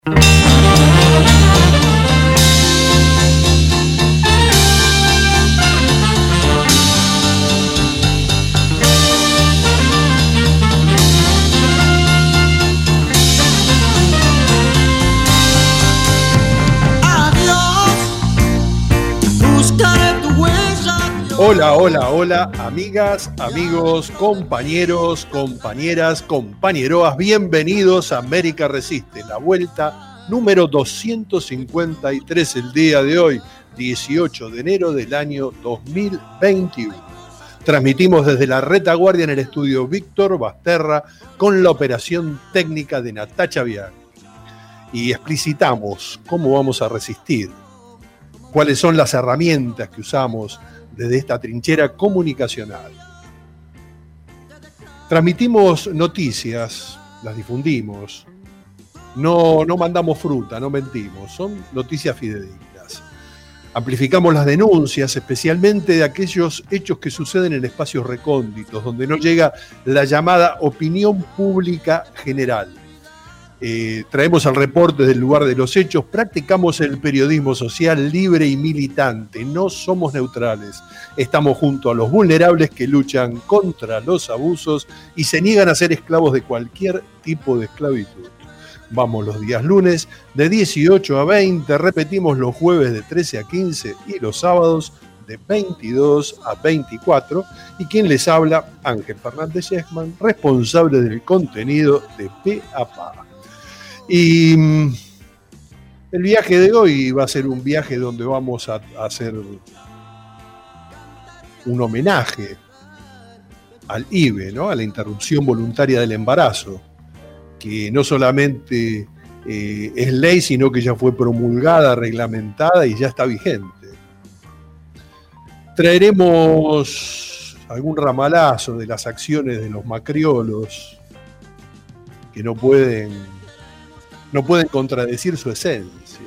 Hola, hola, hola, amigas, amigos, compañeros, compañeras, compañeroas, bienvenidos a América Resiste, la vuelta número 253 el día de hoy, 18 de enero del año 2021. Transmitimos desde la retaguardia en el estudio Víctor Basterra con la operación técnica de Natacha Vial. Y explicitamos cómo vamos a resistir, cuáles son las herramientas que usamos desde esta trinchera comunicacional. Transmitimos noticias, las difundimos, no mandamos fruta, no mentimos, son noticias fidedignas. Amplificamos las denuncias, especialmente de aquellos hechos que suceden en espacios recónditos, donde no llega la llamada opinión pública general. Traemos el reporte del lugar de los hechos, practicamos el periodismo social libre y militante, no somos neutrales, estamos junto a los vulnerables que luchan contra los abusos y se niegan a ser esclavos de cualquier tipo de esclavitud. Vamos los días lunes de 18 a 20, repetimos los jueves de 13 a 15 y los sábados de 22 a 24, y quien les habla, Ángel Fernández Yesman, responsable del contenido de Pe a Pa. Y el viaje de hoy va a ser un viaje donde vamos a hacer un homenaje al IVE, ¿no? A la interrupción voluntaria del embarazo, que no solamente es ley, sino que ya fue promulgada, reglamentada y ya está vigente. Traeremos algún ramalazo de las acciones de los macriolos que no pueden contradecir su esencia.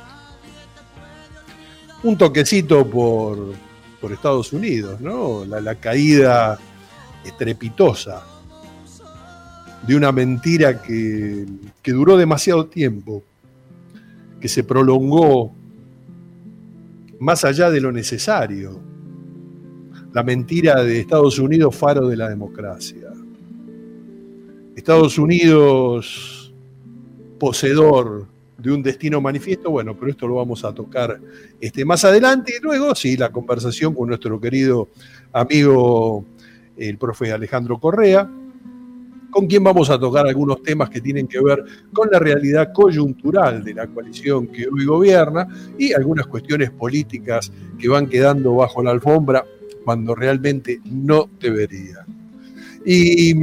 Un toquecito por Estados Unidos, ¿no? La caída estrepitosa de una mentira que duró demasiado tiempo, que se prolongó más allá de lo necesario. La mentira de Estados Unidos, faro de la democracia. Estados Unidos, poseedor de un destino manifiesto, bueno, pero esto lo vamos a tocar más adelante, y luego sí, la conversación con nuestro querido amigo, el profe Alejandro Correa, con quien vamos a tocar algunos temas que tienen que ver con la realidad coyuntural de la coalición que hoy gobierna y algunas cuestiones políticas que van quedando bajo la alfombra cuando realmente no deberían. Y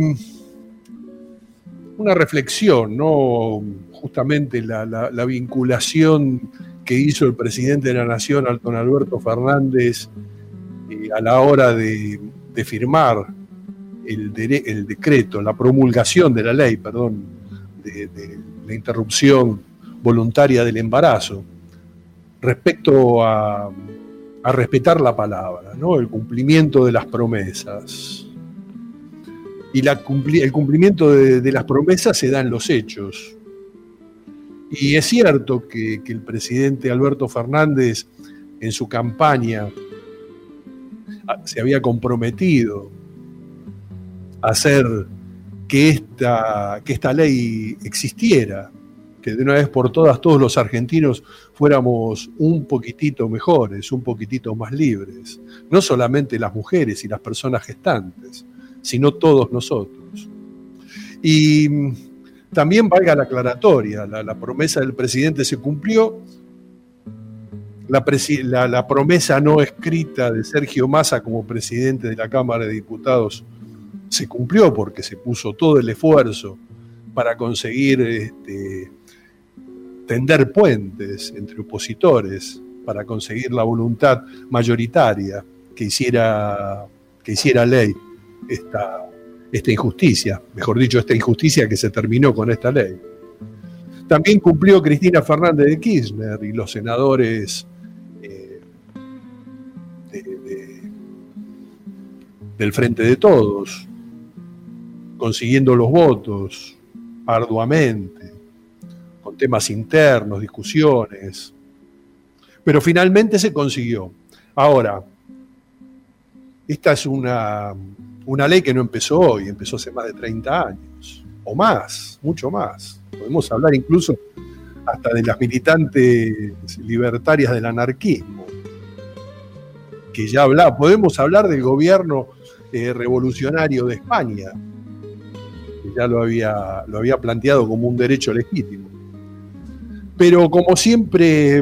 una reflexión, ¿no? Justamente la vinculación que hizo el presidente de la Nación, don Alberto Fernández, a la hora de firmar el decreto, la promulgación de la ley, de la interrupción voluntaria del embarazo, respecto a respetar la palabra, ¿no? El cumplimiento de las promesas. Y el cumplimiento de las promesas se da en los hechos. Y es cierto que el presidente Alberto Fernández en su campaña se había comprometido a hacer que esta ley existiera, que de una vez por todas todos los argentinos fuéramos un poquitito mejores, un poquitito más libres. No solamente las mujeres y las personas gestantes, sino todos nosotros. Y también valga la aclaratoria, la promesa del presidente se cumplió, la promesa no escrita de Sergio Massa como presidente de la Cámara de Diputados se cumplió porque se puso todo el esfuerzo para conseguir tender puentes entre opositores, para conseguir la voluntad mayoritaria que hiciera ley esta injusticia, mejor dicho, esta injusticia que se terminó con esta ley. También cumplió Cristina Fernández de Kirchner y los senadores del Frente de Todos, consiguiendo los votos arduamente, con temas internos, discusiones, pero finalmente se consiguió. Ahora, esta es una ley que no empezó hoy, empezó hace más de 30 años, o más, mucho más. Podemos hablar incluso hasta de las militantes libertarias del anarquismo, que ya podemos hablar del gobierno revolucionario de España, que ya lo había planteado como un derecho legítimo. Pero como siempre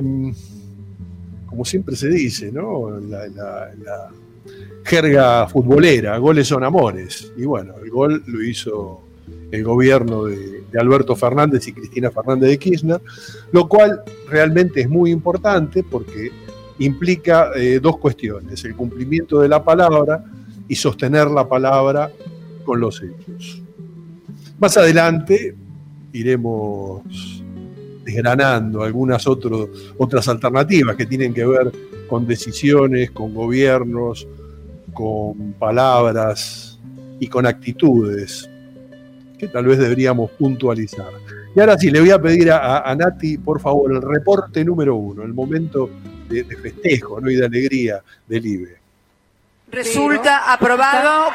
se dice, ¿no? La jerga futbolera, goles son amores. Y bueno, el gol lo hizo el gobierno de Alberto Fernández y Cristina Fernández de Kirchner, lo cual realmente es muy importante porque implica dos cuestiones: el cumplimiento de la palabra y sostener la palabra con los hechos. Más adelante iremos desgranando algunas otras alternativas que tienen que ver con decisiones, con gobiernos, con palabras y con actitudes que tal vez deberíamos puntualizar. Y ahora sí, le voy a pedir a Nati, por favor, el reporte número 1, el momento de festejo, ¿no? Y de alegría del IBE. Resulta aprobado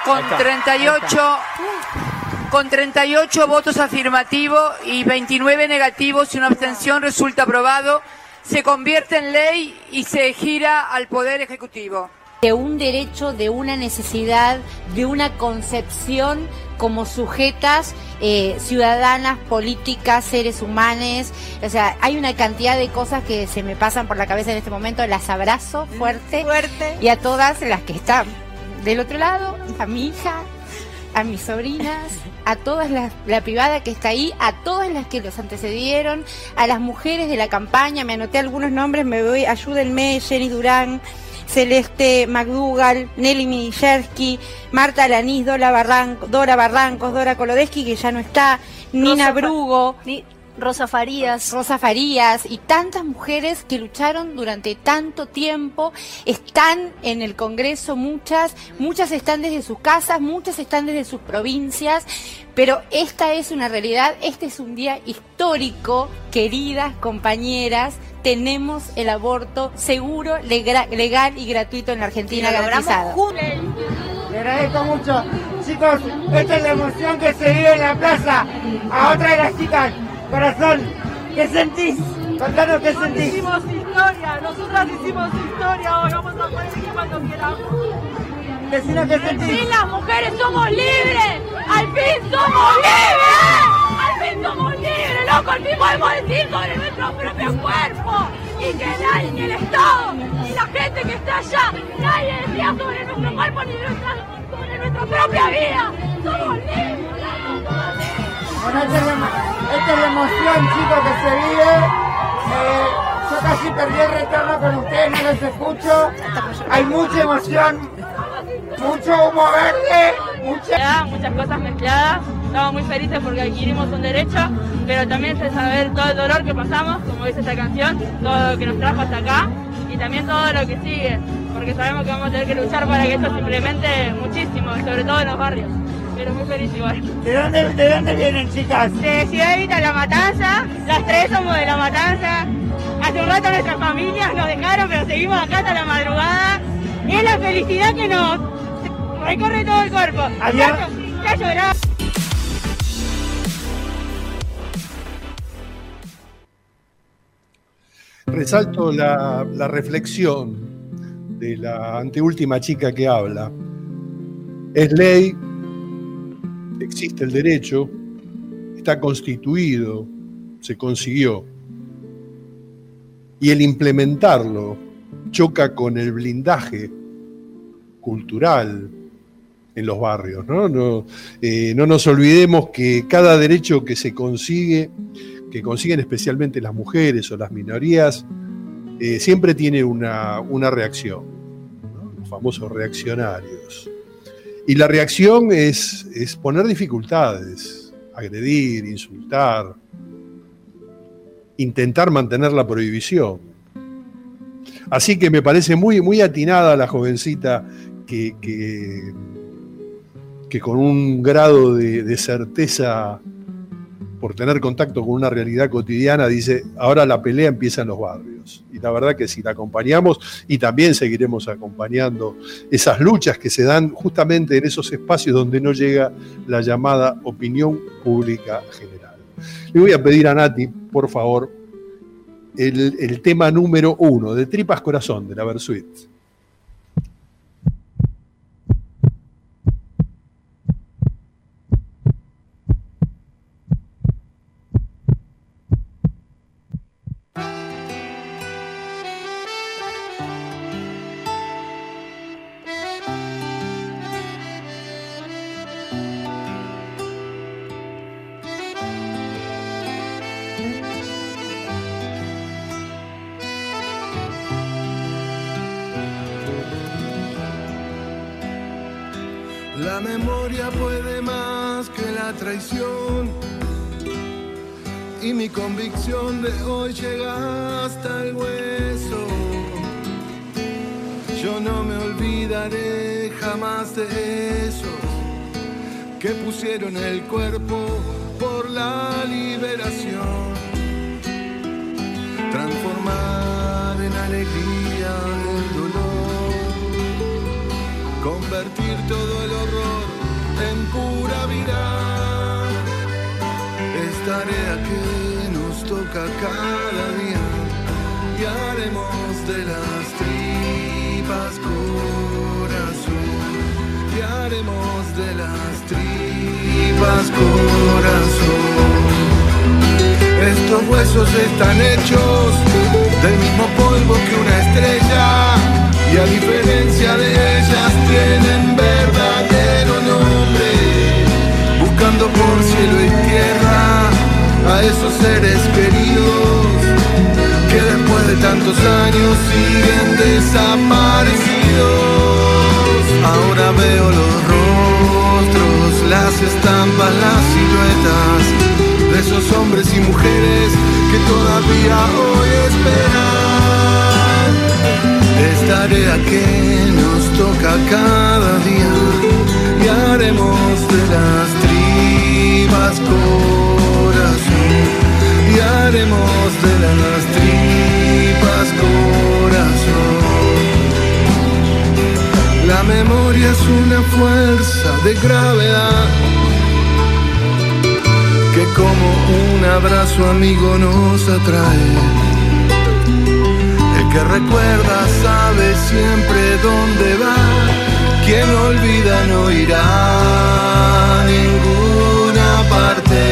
con 38 votos afirmativos y 29 negativos y una abstención. Resulta aprobado, se convierte en ley y se gira al Poder Ejecutivo. De un derecho, de una necesidad, de una concepción como sujetas, ciudadanas, políticas, seres humanos. O sea, hay una cantidad de cosas que se me pasan por la cabeza en este momento. Las abrazo fuerte. Y a todas las que están del otro lado, a mi hija, a mis sobrinas, a todas la privada que está ahí, a todas las que los antecedieron, a las mujeres de la campaña. Me anoté algunos nombres, ayúdenme: Jenny Durán, Celeste McDougall, Nelly Mijerski, Marta Lanís, Dora Barrancos, Dora Kolodesky, que ya no está, Nina Brugo, Rosa Farías y tantas mujeres que lucharon durante tanto tiempo. Están en el Congreso, muchas están desde sus casas, muchas están desde sus provincias, pero esta es una realidad. Este es un día histórico, queridas compañeras. Tenemos el aborto seguro, legal y gratuito en la Argentina, garantizado. Le agradezco mucho. Chicos, esta es la emoción que se vive en la plaza. A otra de las chicas, corazón, ¿qué sentís? Contanos qué sentís. Hicimos historia, nosotras hicimos historia hoy, vamos a poder ir cuando queramos. Decinos qué sentís. Sí, las mujeres somos libres, al fin somos libres, al fin somos libres, loco, al fin podemos decir sobre nuestro propio cuerpo y que nadie, ni el Estado, ni la gente que está allá, nadie decía sobre nuestro cuerpo ni sobre nuestra propia vida. Somos libres, somos libres. Bueno, esta es la emoción, chicos, que se vive. Yo casi perdí el retorno con ustedes, no los escucho. Hay mucha emoción, mucho humo verde, muchas cosas mezcladas. Estamos muy felices porque adquirimos un derecho, pero también es saber todo el dolor que pasamos, como dice esta canción, todo lo que nos trajo hasta acá y también todo lo que sigue, porque sabemos que vamos a tener que luchar para que esto se implemente muchísimo, sobre todo en los barrios. Pero muy feliz igual. ¿De dónde vienen, chicas? De Ciudad Evita, La Matanza. Las tres somos de La Matanza. Hace un rato nuestras familias nos dejaron, pero seguimos acá hasta la madrugada. Y es la felicidad que nos recorre todo el cuerpo. Ya lloraba. Resalto la reflexión de la anteúltima chica que habla. Es ley, existe el derecho, está constituido, se consiguió. Y el implementarlo choca con el blindaje cultural en los barrios, ¿no? No nos olvidemos que cada derecho que se consigue, que consiguen especialmente las mujeres o las minorías, siempre tiene una reacción, ¿no? Los famosos reaccionarios. Y la reacción es poner dificultades, agredir, insultar, intentar mantener la prohibición. Así que me parece muy, muy atinada la jovencita que con un grado de certeza por tener contacto con una realidad cotidiana, dice, ahora la pelea empieza en los barrios. Y la verdad que sí, la acompañamos y también seguiremos acompañando esas luchas que se dan justamente en esos espacios donde no llega la llamada opinión pública general. Le voy a pedir a Nati, por favor, el tema número 1 de Tripas Corazón, de la Versuit. La memoria puede más que la traición, y mi convicción de hoy llega hasta el hueso. Yo no me olvidaré jamás de esos que pusieron el cuerpo por la liberación. Transformar en alegría el dolor, convertir todo el horror en pura vida. Es tarea que nos toca cada día y haremos de las tripas corazón, y haremos de las tripas corazón. Estos huesos están hechos del mismo polvo que una estrella, y a diferencia de ellas tienen verdadero nombre, buscando por cielo y tierra a esos seres queridos que después de tantos años siguen desaparecidos. Ahora veo los rostros, las estampas, las siluetas de esos hombres y mujeres que todavía hoy esperan. Es tarea que nos toca cada día y haremos de las tripas corazón, y haremos de las tripas corazón. La memoria es una fuerza de gravedad que como un abrazo amigo nos atrae. El que recuerda sabe siempre dónde va, quien olvida no irá a ninguna parte.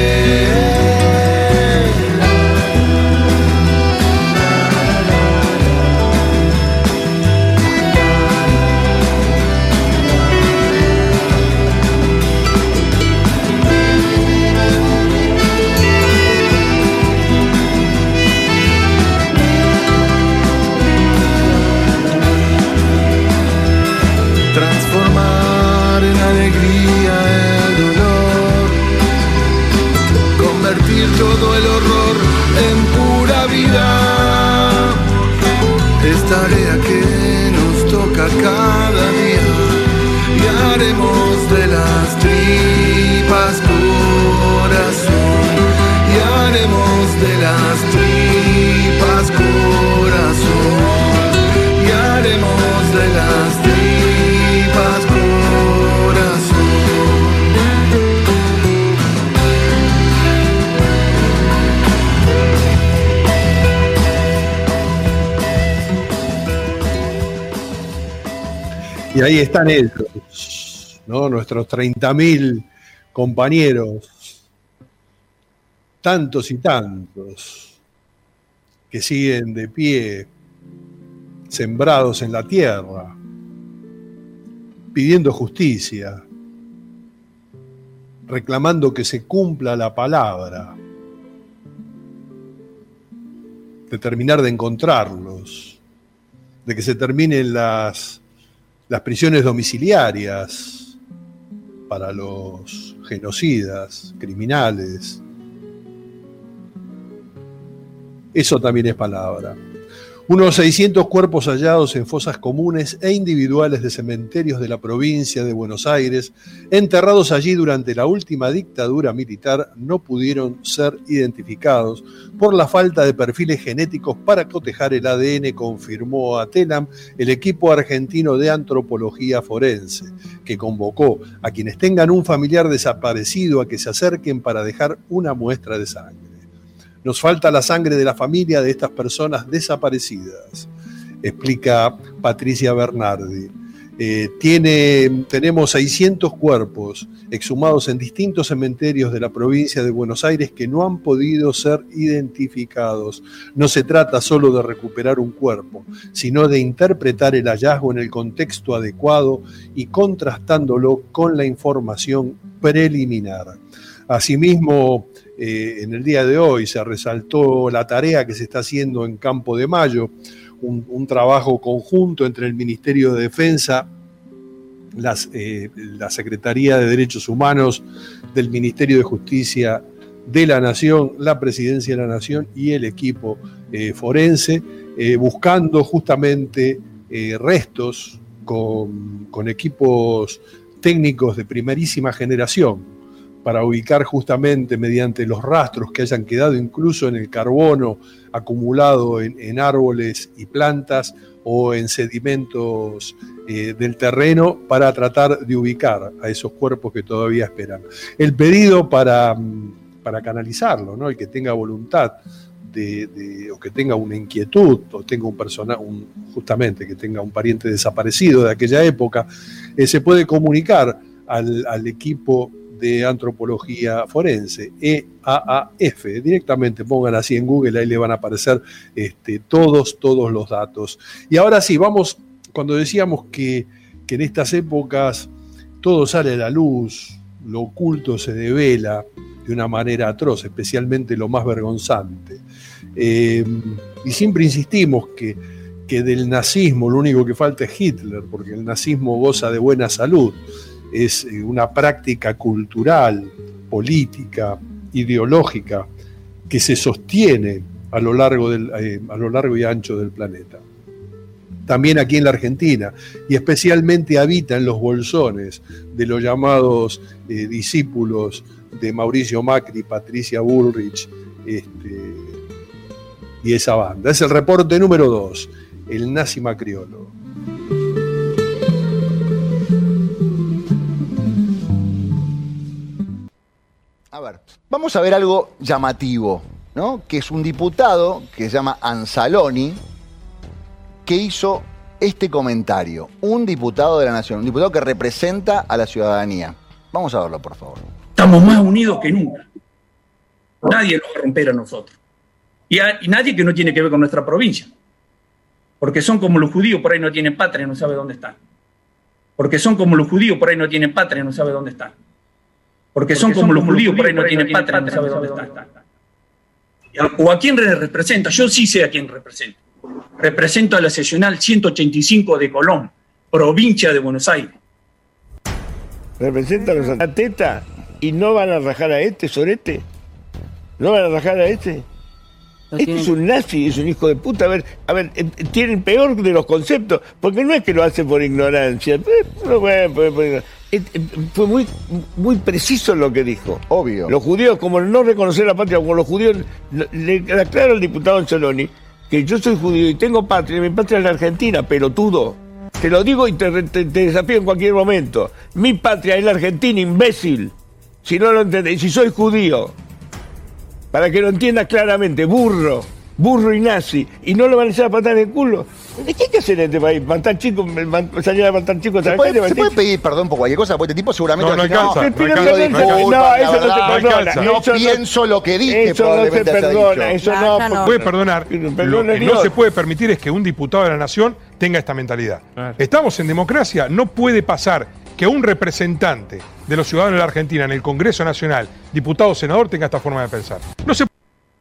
Transformar en alegría el dolor, convertir todo el horror en pura vida. Es tarea que nos toca cada día y haremos de las tripas corazón, y haremos de las tripas corazón, y haremos de las tripas corazón. Y ahí están ellos, ¿no? Nuestros 30.000 compañeros, tantos y tantos, que siguen de pie, sembrados en la tierra, pidiendo justicia, reclamando que se cumpla la palabra, de terminar de encontrarlos, de que se terminen las prisiones domiciliarias para los genocidas, criminales. Eso también es palabra. Unos 600 cuerpos hallados en fosas comunes e individuales de cementerios de la provincia de Buenos Aires, enterrados allí durante la última dictadura militar, no pudieron ser identificados por la falta de perfiles genéticos para cotejar el ADN, confirmó a TELAM el equipo argentino de antropología forense, que convocó a quienes tengan un familiar desaparecido a que se acerquen para dejar una muestra de sangre. Nos falta la sangre de la familia de estas personas desaparecidas, explica Patricia Bernardi. Tenemos 600 cuerpos exhumados en distintos cementerios de la provincia de Buenos Aires que no han podido ser identificados. No se trata solo de recuperar un cuerpo, sino de interpretar el hallazgo en el contexto adecuado y contrastándolo con la información preliminar. Asimismo, en el día de hoy se resaltó la tarea que se está haciendo en Campo de Mayo, un trabajo conjunto entre el Ministerio de Defensa, la Secretaría de Derechos Humanos del Ministerio de Justicia de la Nación, la Presidencia de la Nación y el equipo forense, buscando justamente restos con equipos técnicos de primerísima generación, para ubicar justamente mediante los rastros que hayan quedado incluso en el carbono acumulado en árboles y plantas o en sedimentos del terreno, para tratar de ubicar a esos cuerpos que todavía esperan. El pedido para canalizarlo, ¿no? El que tenga voluntad o que tenga una inquietud, o tenga justamente que tenga un pariente desaparecido de aquella época, se puede comunicar al equipo de antropología forense, EAAF. Directamente pongan así en Google, ahí le van a aparecer todos los datos. Y ahora sí, vamos, cuando decíamos que en estas épocas todo sale a la luz, lo oculto se devela de una manera atroz, especialmente lo más vergonzante. Y siempre insistimos que del nazismo lo único que falta es Hitler, porque el nazismo goza de buena salud. Es una práctica cultural, política, ideológica, que se sostiene a lo largo y ancho del planeta. También aquí en la Argentina, y especialmente habita en los bolsones de los llamados discípulos de Mauricio Macri, Patricia Bullrich y esa banda. Es el reporte número 2, el nazi macriolo. A ver, vamos a ver algo llamativo, ¿no? Que es un diputado que se llama Anzaloni, que hizo este comentario. Un diputado de la Nación, un diputado que representa a la ciudadanía. Vamos a verlo, por favor. Estamos más unidos que nunca. Nadie nos va a romper a nosotros. Y nadie que no tiene que ver con nuestra provincia. Porque son como los judíos, por ahí no tienen patria, no sabe dónde están. Porque son como los judíos, por ahí no tienen patria, no sabe dónde están. Porque son como los judíos, por ahí no tienen patria, no sabe dónde están. ¿O a quién representa? Yo sí sé a quién represento. Represento a la seccional 185 de Colón, provincia de Buenos Aires. Representa a los atletas y no van a rajar a este, Sorete. ¿No van a rajar a este? Este es un nazi, es un hijo de puta. A ver, tienen peor de los conceptos, porque no es que lo hace por ignorancia. Fue muy preciso lo que dijo. Obvio. Los judíos, como no reconocer la patria, como los judíos, le aclaro al diputado Anzaloni que yo soy judío y tengo patria, mi patria es la Argentina, pelotudo. Te lo digo y te desafío en cualquier momento. Mi patria es la Argentina, imbécil. Si no lo entendés, si soy judío. Para que lo entiendas claramente, burro y nazi, y no lo van a echar a patar en el culo. ¿Qué hay que hacer en este país? Salir a matar chicos. ¿Se puede pedir perdón por cualquier cosa? Porque este tipo seguramente... No pienso lo que dije. Eso no se perdona. Eso no puede perdonar. Lo que no se puede permitir es que un diputado de la Nación tenga esta mentalidad. Estamos en democracia, no puede pasar que un representante de los ciudadanos de la Argentina en el Congreso Nacional, diputado o senador, tenga esta forma de pensar. No se...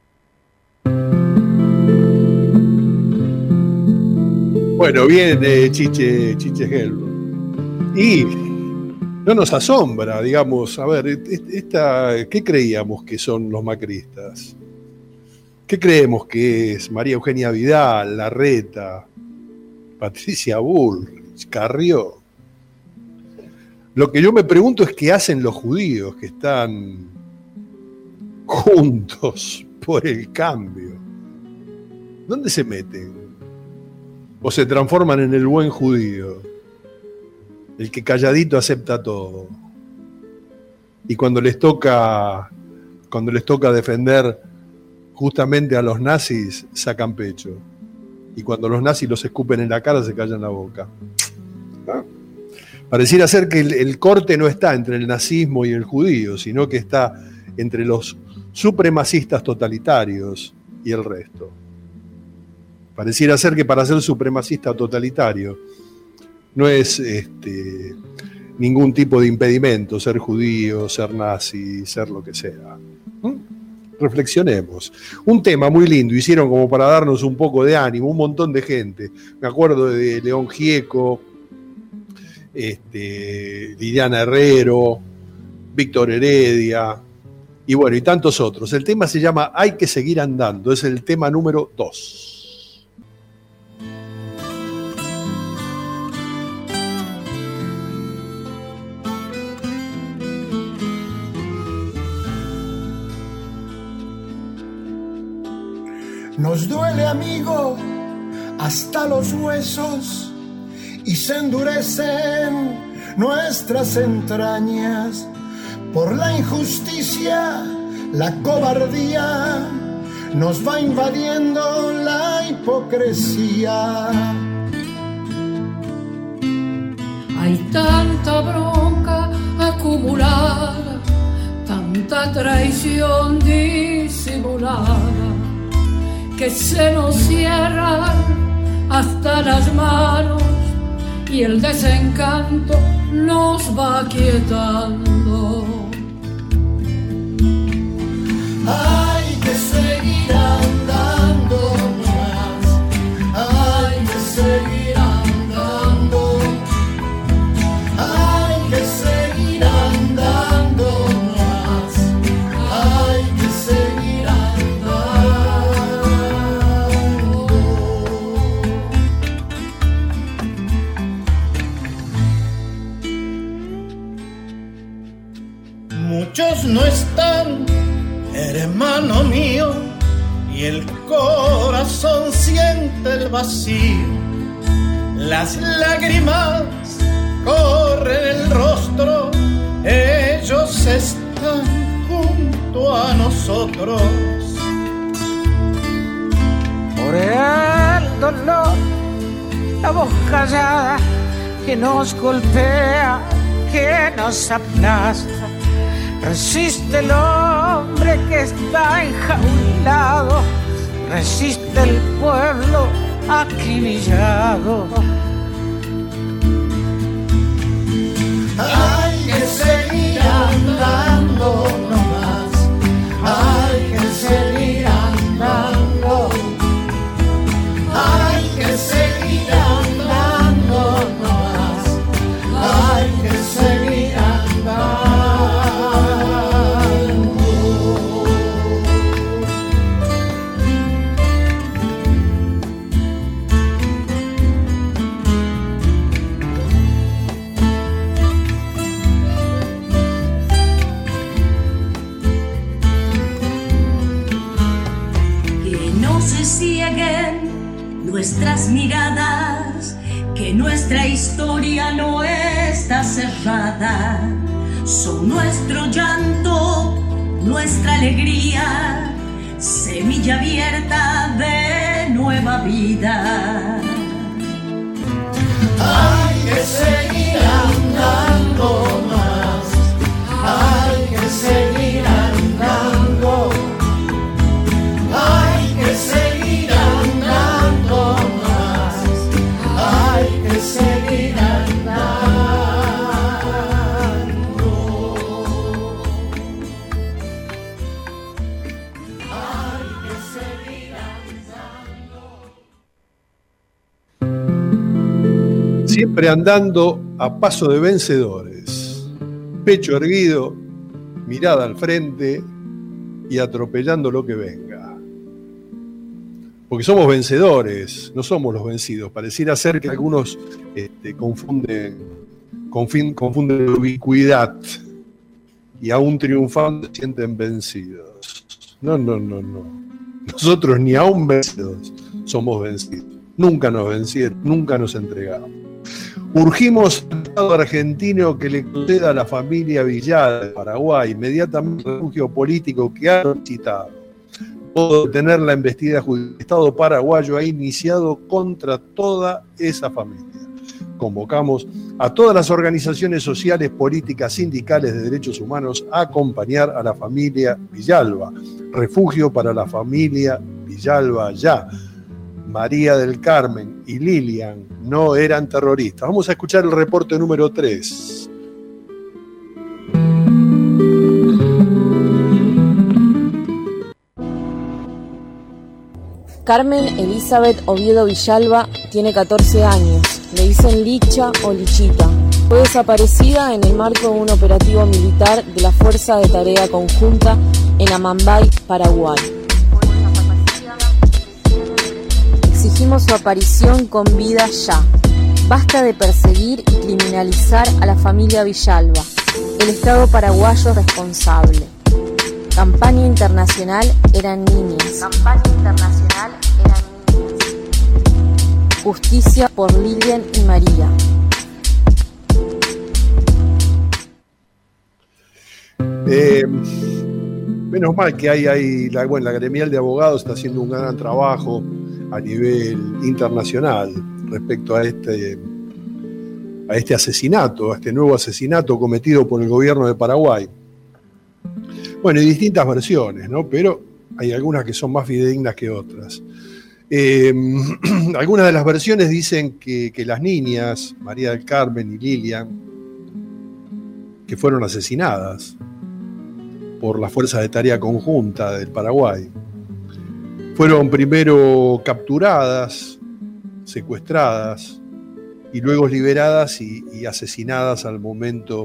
Bueno, viene Chiche Helbro. Y no nos asombra, digamos, a ver, ¿qué creíamos que son los macristas? ¿Qué creemos que es? María Eugenia Vidal, Larreta, Patricia Bullrich, Carrió. Lo que yo me pregunto es qué hacen los judíos que están juntos por el cambio. ¿Dónde se meten? ¿O se transforman en el buen judío? El que calladito acepta todo. Y cuando les toca defender justamente a los nazis, sacan pecho. Y cuando los nazis los escupen en la cara, se callan la boca. ¿Ah? Pareciera ser que el corte no está entre el nazismo y el judío, sino que está entre los supremacistas totalitarios y el resto. Pareciera ser que para ser supremacista totalitario no es ningún tipo de impedimento ser judío, ser nazi, ser lo que sea. Reflexionemos. Un tema muy lindo, hicieron como para darnos un poco de ánimo, un montón de gente. Me acuerdo de León Gieco, Liliana Herrero, Víctor Heredia, y bueno, y tantos otros. El tema se llama Hay que seguir andando, es el tema número 2. Nos duele, amigo, hasta los huesos y se endurecen nuestras entrañas por la injusticia, la cobardía, nos va invadiendo la hipocresía. Hay tanta bronca acumulada, tanta traición disimulada, que se nos cierran hasta las manos y el desencanto nos va quietando. Hay que seguir andando más, hay que seguir andando, hay que seguir andando más, hay que seguir Muchos no están, hermano mío, y el corazón siente el vacío. Las lágrimas corren el rostro, ellos están junto a nosotros. Por el dolor, la voz callada que nos golpea, que nos aplasta. Resiste el hombre que está enjaulado, resiste el pueblo acribillado. Hay que seguir andando nomás, hay que seguir andando, hay que seguir andando nomás, hay que seguir andando. Nuestras miradas, que nuestra historia no está cerrada, son nuestro llanto, nuestra alegría, semilla abierta de nueva vida. Hay que seguir andando más, hay que seguir andando, hay que seguir andando más, hay que seguir andando. Hay que seguir andando. Siempre andando a paso de vencedores, pecho erguido, mirada al frente y atropellando lo que venga. Porque somos vencedores, no somos los vencidos. Pareciera ser que algunos confunden ubicuidad y aún triunfando se sienten vencidos. No. Nosotros ni aún vencidos somos vencidos. Nunca nos vencieron, nunca nos entregamos. Urgimos al Estado argentino que le conceda a la familia Villalba de Paraguay inmediatamente el refugio político que ha solicitado. Puedo detener la embestida judicial. El Estado paraguayo ha iniciado contra toda esa familia. Convocamos a todas las organizaciones sociales, políticas, sindicales de derechos humanos a acompañar a la familia Villalba. Refugio para la familia Villalba ya. María del Carmen y Lilian no eran terroristas. Vamos a escuchar el reporte número 3. Carmen Elizabeth Oviedo Villalba tiene 14 años. Le dicen Licha o Lichita. Fue desaparecida en el marco de un operativo militar de la Fuerza de Tarea Conjunta en Amambay, Paraguay. Exigimos su aparición con vida ya. Basta de perseguir y criminalizar a la familia Villalba. El Estado paraguayo responsable. Campaña internacional eran niñas. Justicia por Lilian y María. Menos mal que hay la gremial de abogados está haciendo un gran trabajo a nivel internacional respecto a este asesinato, a este nuevo asesinato cometido por el gobierno de Paraguay. Bueno, hay distintas versiones, ¿no? Pero hay algunas que son más fidedignas que otras. Algunas de las versiones dicen que las niñas, María del Carmen y Lilian, que fueron asesinadas por la Fuerza de Tarea Conjunta del Paraguay, fueron primero capturadas, secuestradas y luego liberadas y asesinadas al momento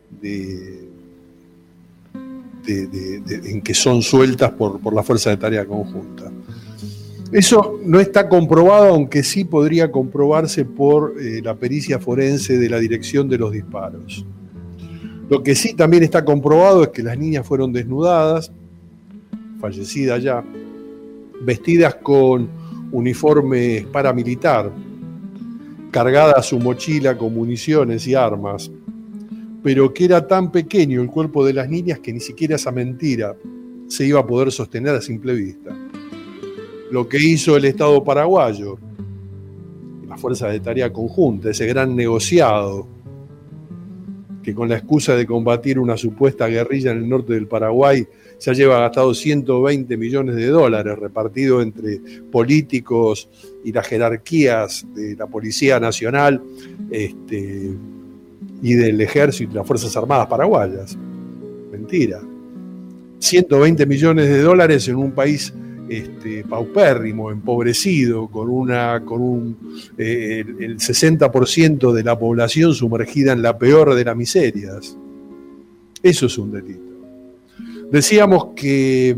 en que son sueltas por la Fuerza de Tarea Conjunta. Eso no está comprobado, aunque sí podría comprobarse por la pericia forense de la dirección de los disparos. Lo que sí también está comprobado es que las niñas fueron desnudadas, fallecidas ya, vestidas con uniformes paramilitar, cargada su mochila con municiones y armas, pero que era tan pequeño el cuerpo de las niñas que ni siquiera esa mentira se iba a poder sostener a simple vista. Lo que hizo el Estado paraguayo, la Fuerza de Tarea Conjunta, ese gran negociado que con la excusa de combatir una supuesta guerrilla en el norte del Paraguay ya lleva gastado $120 millones repartidos entre políticos y las jerarquías de la Policía Nacional y del Ejército y las Fuerzas Armadas paraguayas. Mentira. $120 millones en un país paupérrimo, empobrecido, con el 60% de la población sumergida en la peor de las miserias. Eso es un delito. Decíamos que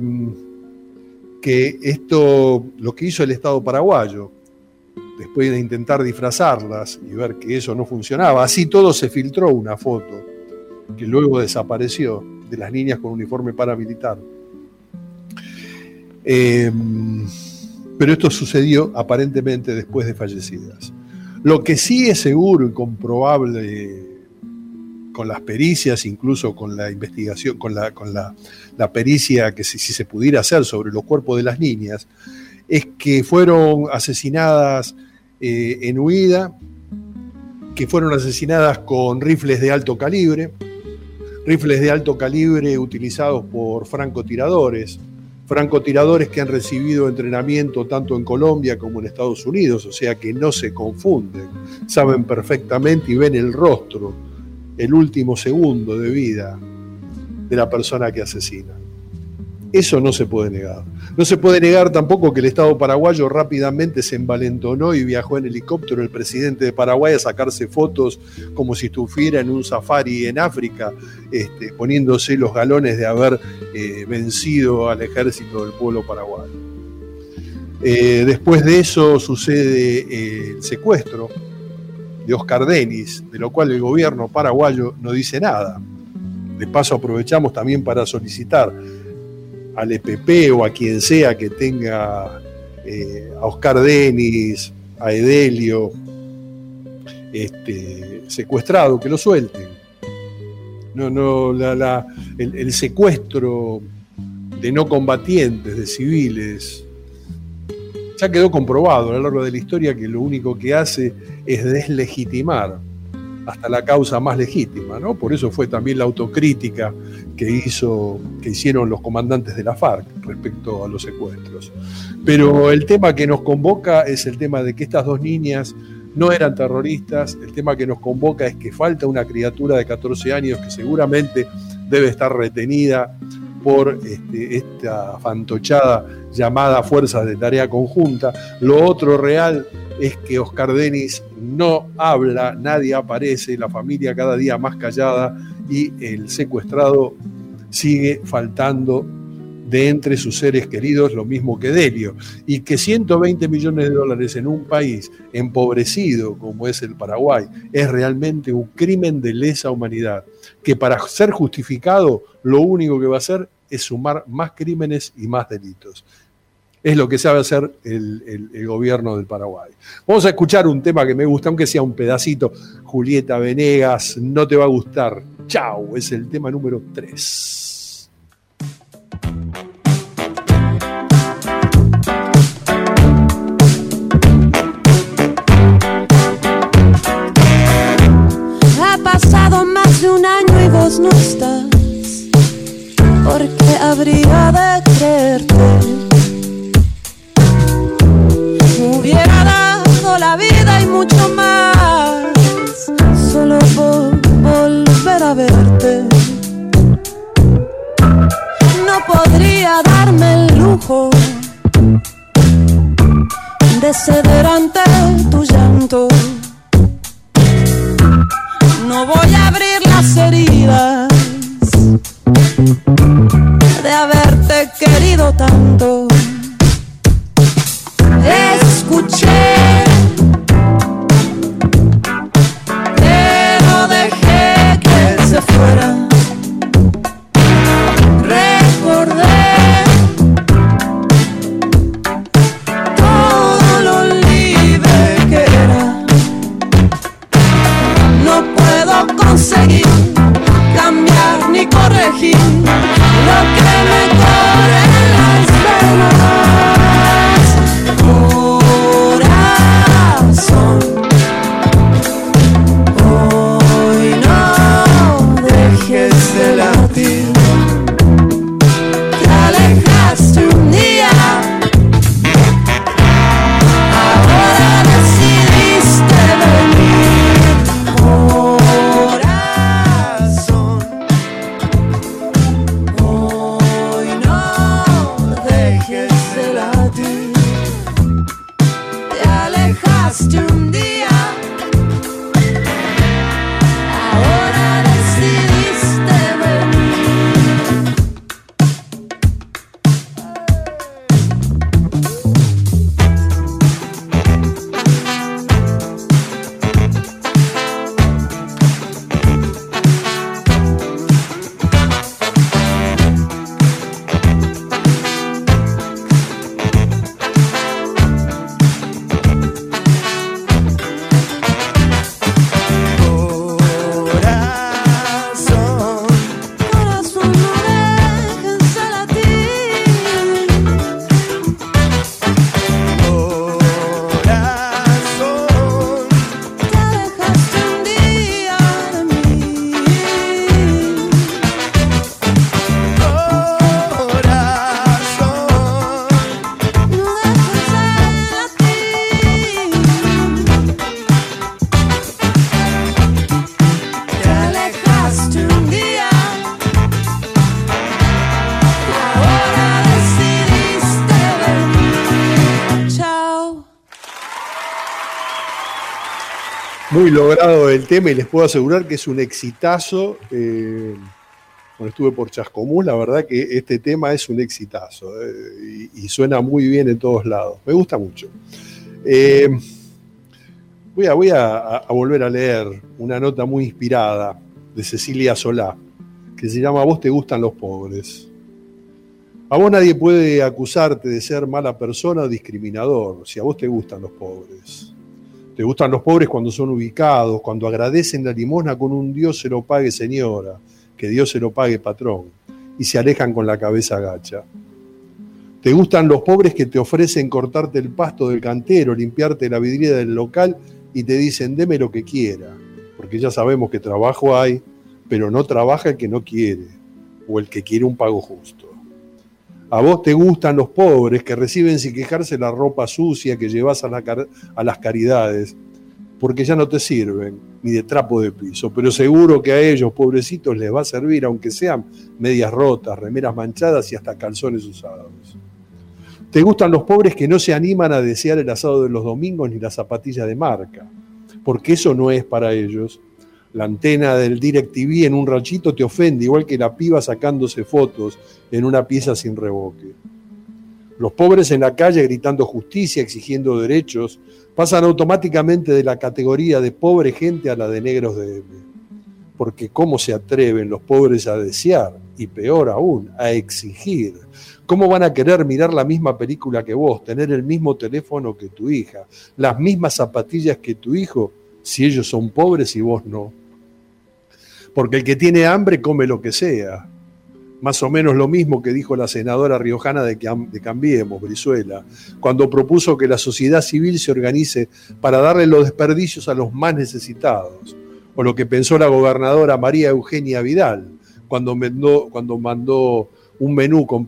esto, lo que hizo el Estado paraguayo, después de intentar disfrazarlas y ver que eso no funcionaba, así todo se filtró una foto que luego desapareció de las niñas con uniforme paramilitar. Pero esto sucedió aparentemente después de fallecidas. Lo que sí es seguro y comprobable con las pericias, incluso con la investigación, con la pericia que si se pudiera hacer sobre los cuerpos de las niñas, es que fueron asesinadas en huida, que fueron asesinadas con rifles de alto calibre utilizados por francotiradores que han recibido entrenamiento tanto en Colombia como en Estados Unidos, o sea que no se confunden, saben perfectamente y ven el rostro, el último segundo de vida de la persona que asesina. Eso no se puede negar. No se puede negar tampoco que el Estado paraguayo rápidamente se envalentonó y viajó en helicóptero el presidente de Paraguay a sacarse fotos como si estuviera en un safari en África, poniéndose los galones de haber vencido al ejército del pueblo paraguayo. Después de eso sucede el secuestro de Oscar Denis, de lo cual el gobierno paraguayo no dice nada. De paso aprovechamos también para solicitar al EPP o a quien sea que tenga a Oscar Denis, a Edelio secuestrado, que lo suelten. El secuestro de no combatientes, de civiles, ya quedó comprobado a lo largo de la historia que lo único que hace es deslegitimar hasta la causa más legítima, ¿no? Por eso fue también la autocrítica que hicieron los comandantes de la FARC respecto a los secuestros. Pero el tema que nos convoca es el tema de que estas dos niñas no eran terroristas. El tema que nos convoca es que falta una criatura de 14 años que seguramente debe estar retenida por esta fantochada llamada Fuerzas de Tarea Conjunta. Lo otro real es que Oscar Denis no habla, nadie aparece, la familia cada día más callada y el secuestrado sigue faltando de entre sus seres queridos, lo mismo que Delio. Y que 120 millones de dólares en un país empobrecido como es el Paraguay es realmente un crimen de lesa humanidad, que para ser justificado lo único que va a hacer es sumar más crímenes y más delitos. Es lo que sabe hacer el gobierno del Paraguay. Vamos a escuchar un tema que me gusta, aunque sea un pedacito. Julieta Venegas, No te va a gustar. Chau, es el tema número 3. Ha pasado más de un año y vos no estás. ¿Por qué habría de creerte? Me hubiera dado la vida y mucho más solo por volver a verte. No podría darme el lujo de ceder ante tu llanto. No voy a abrir las heridas de haberte querido tanto. Escuché, pero dejé que él se fuera. Recordé todo lo libre que era. No puedo conseguir cambiar ni corregir lo que me corre en las venas. Corazón, hoy no dejes de latir. Te alejaste un día, ahora decidiste venir. Corazón, hoy no dejes de latir. Te alejaste un día, ahora decidiste venir. Corazón, no dejes de latir. Corazón, te alejaste un día de mí. Corazón, no dejes de latir. Te alejaste un día, ahora decidiste venir. Chao. Muy logrado el tema y les puedo asegurar que es un exitazo. cuando estuve por Chascomús, la verdad que este tema es un exitazo y suena muy bien en todos lados. Me gusta mucho. Voy a volver a leer una nota muy inspirada de Cecilia Solá, que se llama "A vos te gustan los pobres". A vos nadie puede acusarte de ser mala persona o discriminador si a vos te gustan los pobres. Te gustan los pobres cuando son ubicados, cuando agradecen la limosna con un Dios se lo pague señora, que Dios se lo pague patrón, y se alejan con la cabeza agacha. Te gustan los pobres que te ofrecen cortarte el pasto del cantero, limpiarte la vidriera del local y te dicen deme lo que quiera, porque ya sabemos que trabajo hay, pero no trabaja el que no quiere, o el que quiere un pago justo. A vos te gustan los pobres que reciben sin quejarse la ropa sucia que llevas a las caridades, porque ya no te sirven, ni de trapo de piso, pero seguro que a ellos, pobrecitos, les va a servir, aunque sean medias rotas, remeras manchadas y hasta calzones usados. Te gustan los pobres que no se animan a desear el asado de los domingos ni las zapatillas de marca, porque eso no es para ellos. La antena del DirecTV en un ranchito te ofende, igual que la piba sacándose fotos en una pieza sin revoque. Los pobres en la calle gritando justicia, exigiendo derechos, pasan automáticamente de la categoría de pobre gente a la de negros de M. Porque ¿cómo se atreven los pobres a desear? Y peor aún, a exigir. ¿Cómo van a querer mirar la misma película que vos, tener el mismo teléfono que tu hija, las mismas zapatillas que tu hijo, si ellos son pobres y vos no? Porque el que tiene hambre come lo que sea. Más o menos lo mismo que dijo la senadora riojana de Cambiemos, Brizuela, cuando propuso que la sociedad civil se organice para darle los desperdicios a los más necesitados. O lo que pensó la gobernadora María Eugenia Vidal, cuando mandó un menú con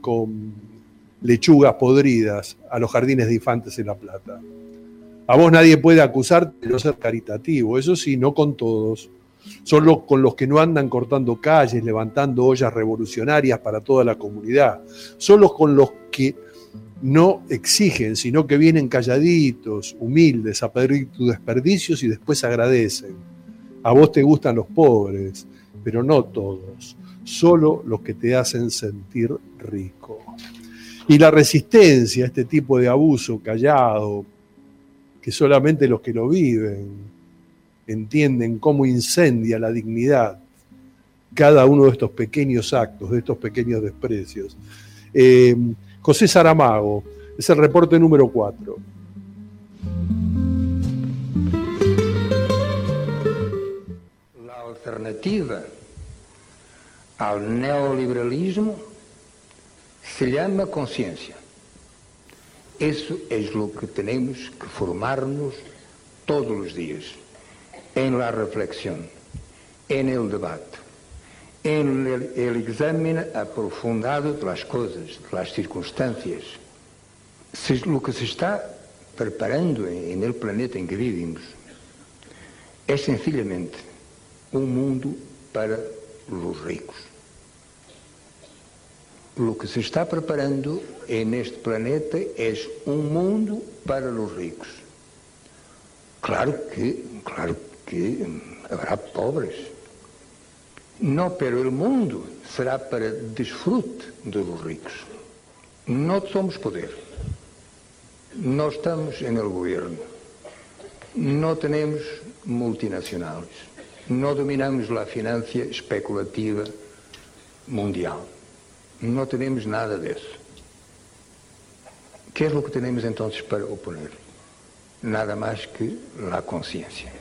lechugas podridas a los jardines de infantes en La Plata. A vos nadie puede acusarte de no ser caritativo, eso sí, no con todos. Solo con los que no andan cortando calles, levantando ollas revolucionarias para toda la comunidad. Solo con los que no exigen, sino que vienen calladitos, humildes, a pedir tus desperdicios y después agradecen. A vos te gustan los pobres, pero no todos. Solo los que te hacen sentir rico. Y la resistencia a este tipo de abuso callado, que solamente los que lo viven entienden cómo incendia la dignidad cada uno de estos pequeños actos, de estos pequeños desprecios. José Saramago, es el reporte número 4. La alternativa al neoliberalismo se llama conciencia. Eso es lo que tenemos que formarnos todos los días. En la reflexión, en el debate, en el examen aprofundado de las cosas, de las circunstancias. Lo que se está preparando en el planeta en que vivimos es sencillamente un mundo para los ricos. Lo que se está preparando en este planeta es un mundo para los ricos. Claro que habrá pobres. No, pero el mundo será para disfrute de los ricos. No somos poder. No estamos en el gobierno. No tenemos multinacionales. No dominamos la financia especulativa mundial. No tenemos nada de eso. ¿Qué es lo que tenemos entonces para oponer? Nada más que la conciencia.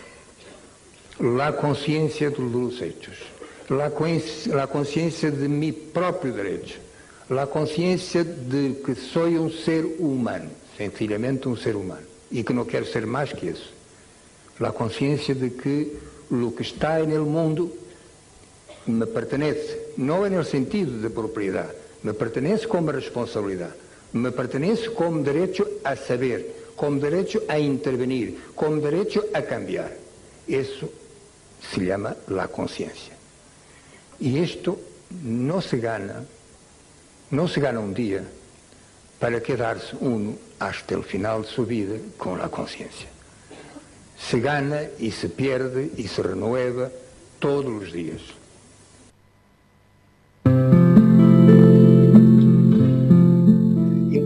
La conciencia de los hechos. La conciencia de mi propio derecho. La conciencia de que soy un ser humano, sencillamente un ser humano, y que no quero ser más que eso. La conciencia de que lo que está en el mundo me pertenece, no en el sentido de propiedad, me pertenece como responsabilidad, me pertenece como derecho a saber, como derecho a intervenir, como derecho a cambiar. Eso se llama la conciencia. Y esto no se gana un día para quedarse uno hasta el final de su vida con la conciencia. Se gana y se pierde y se renueva todos los días.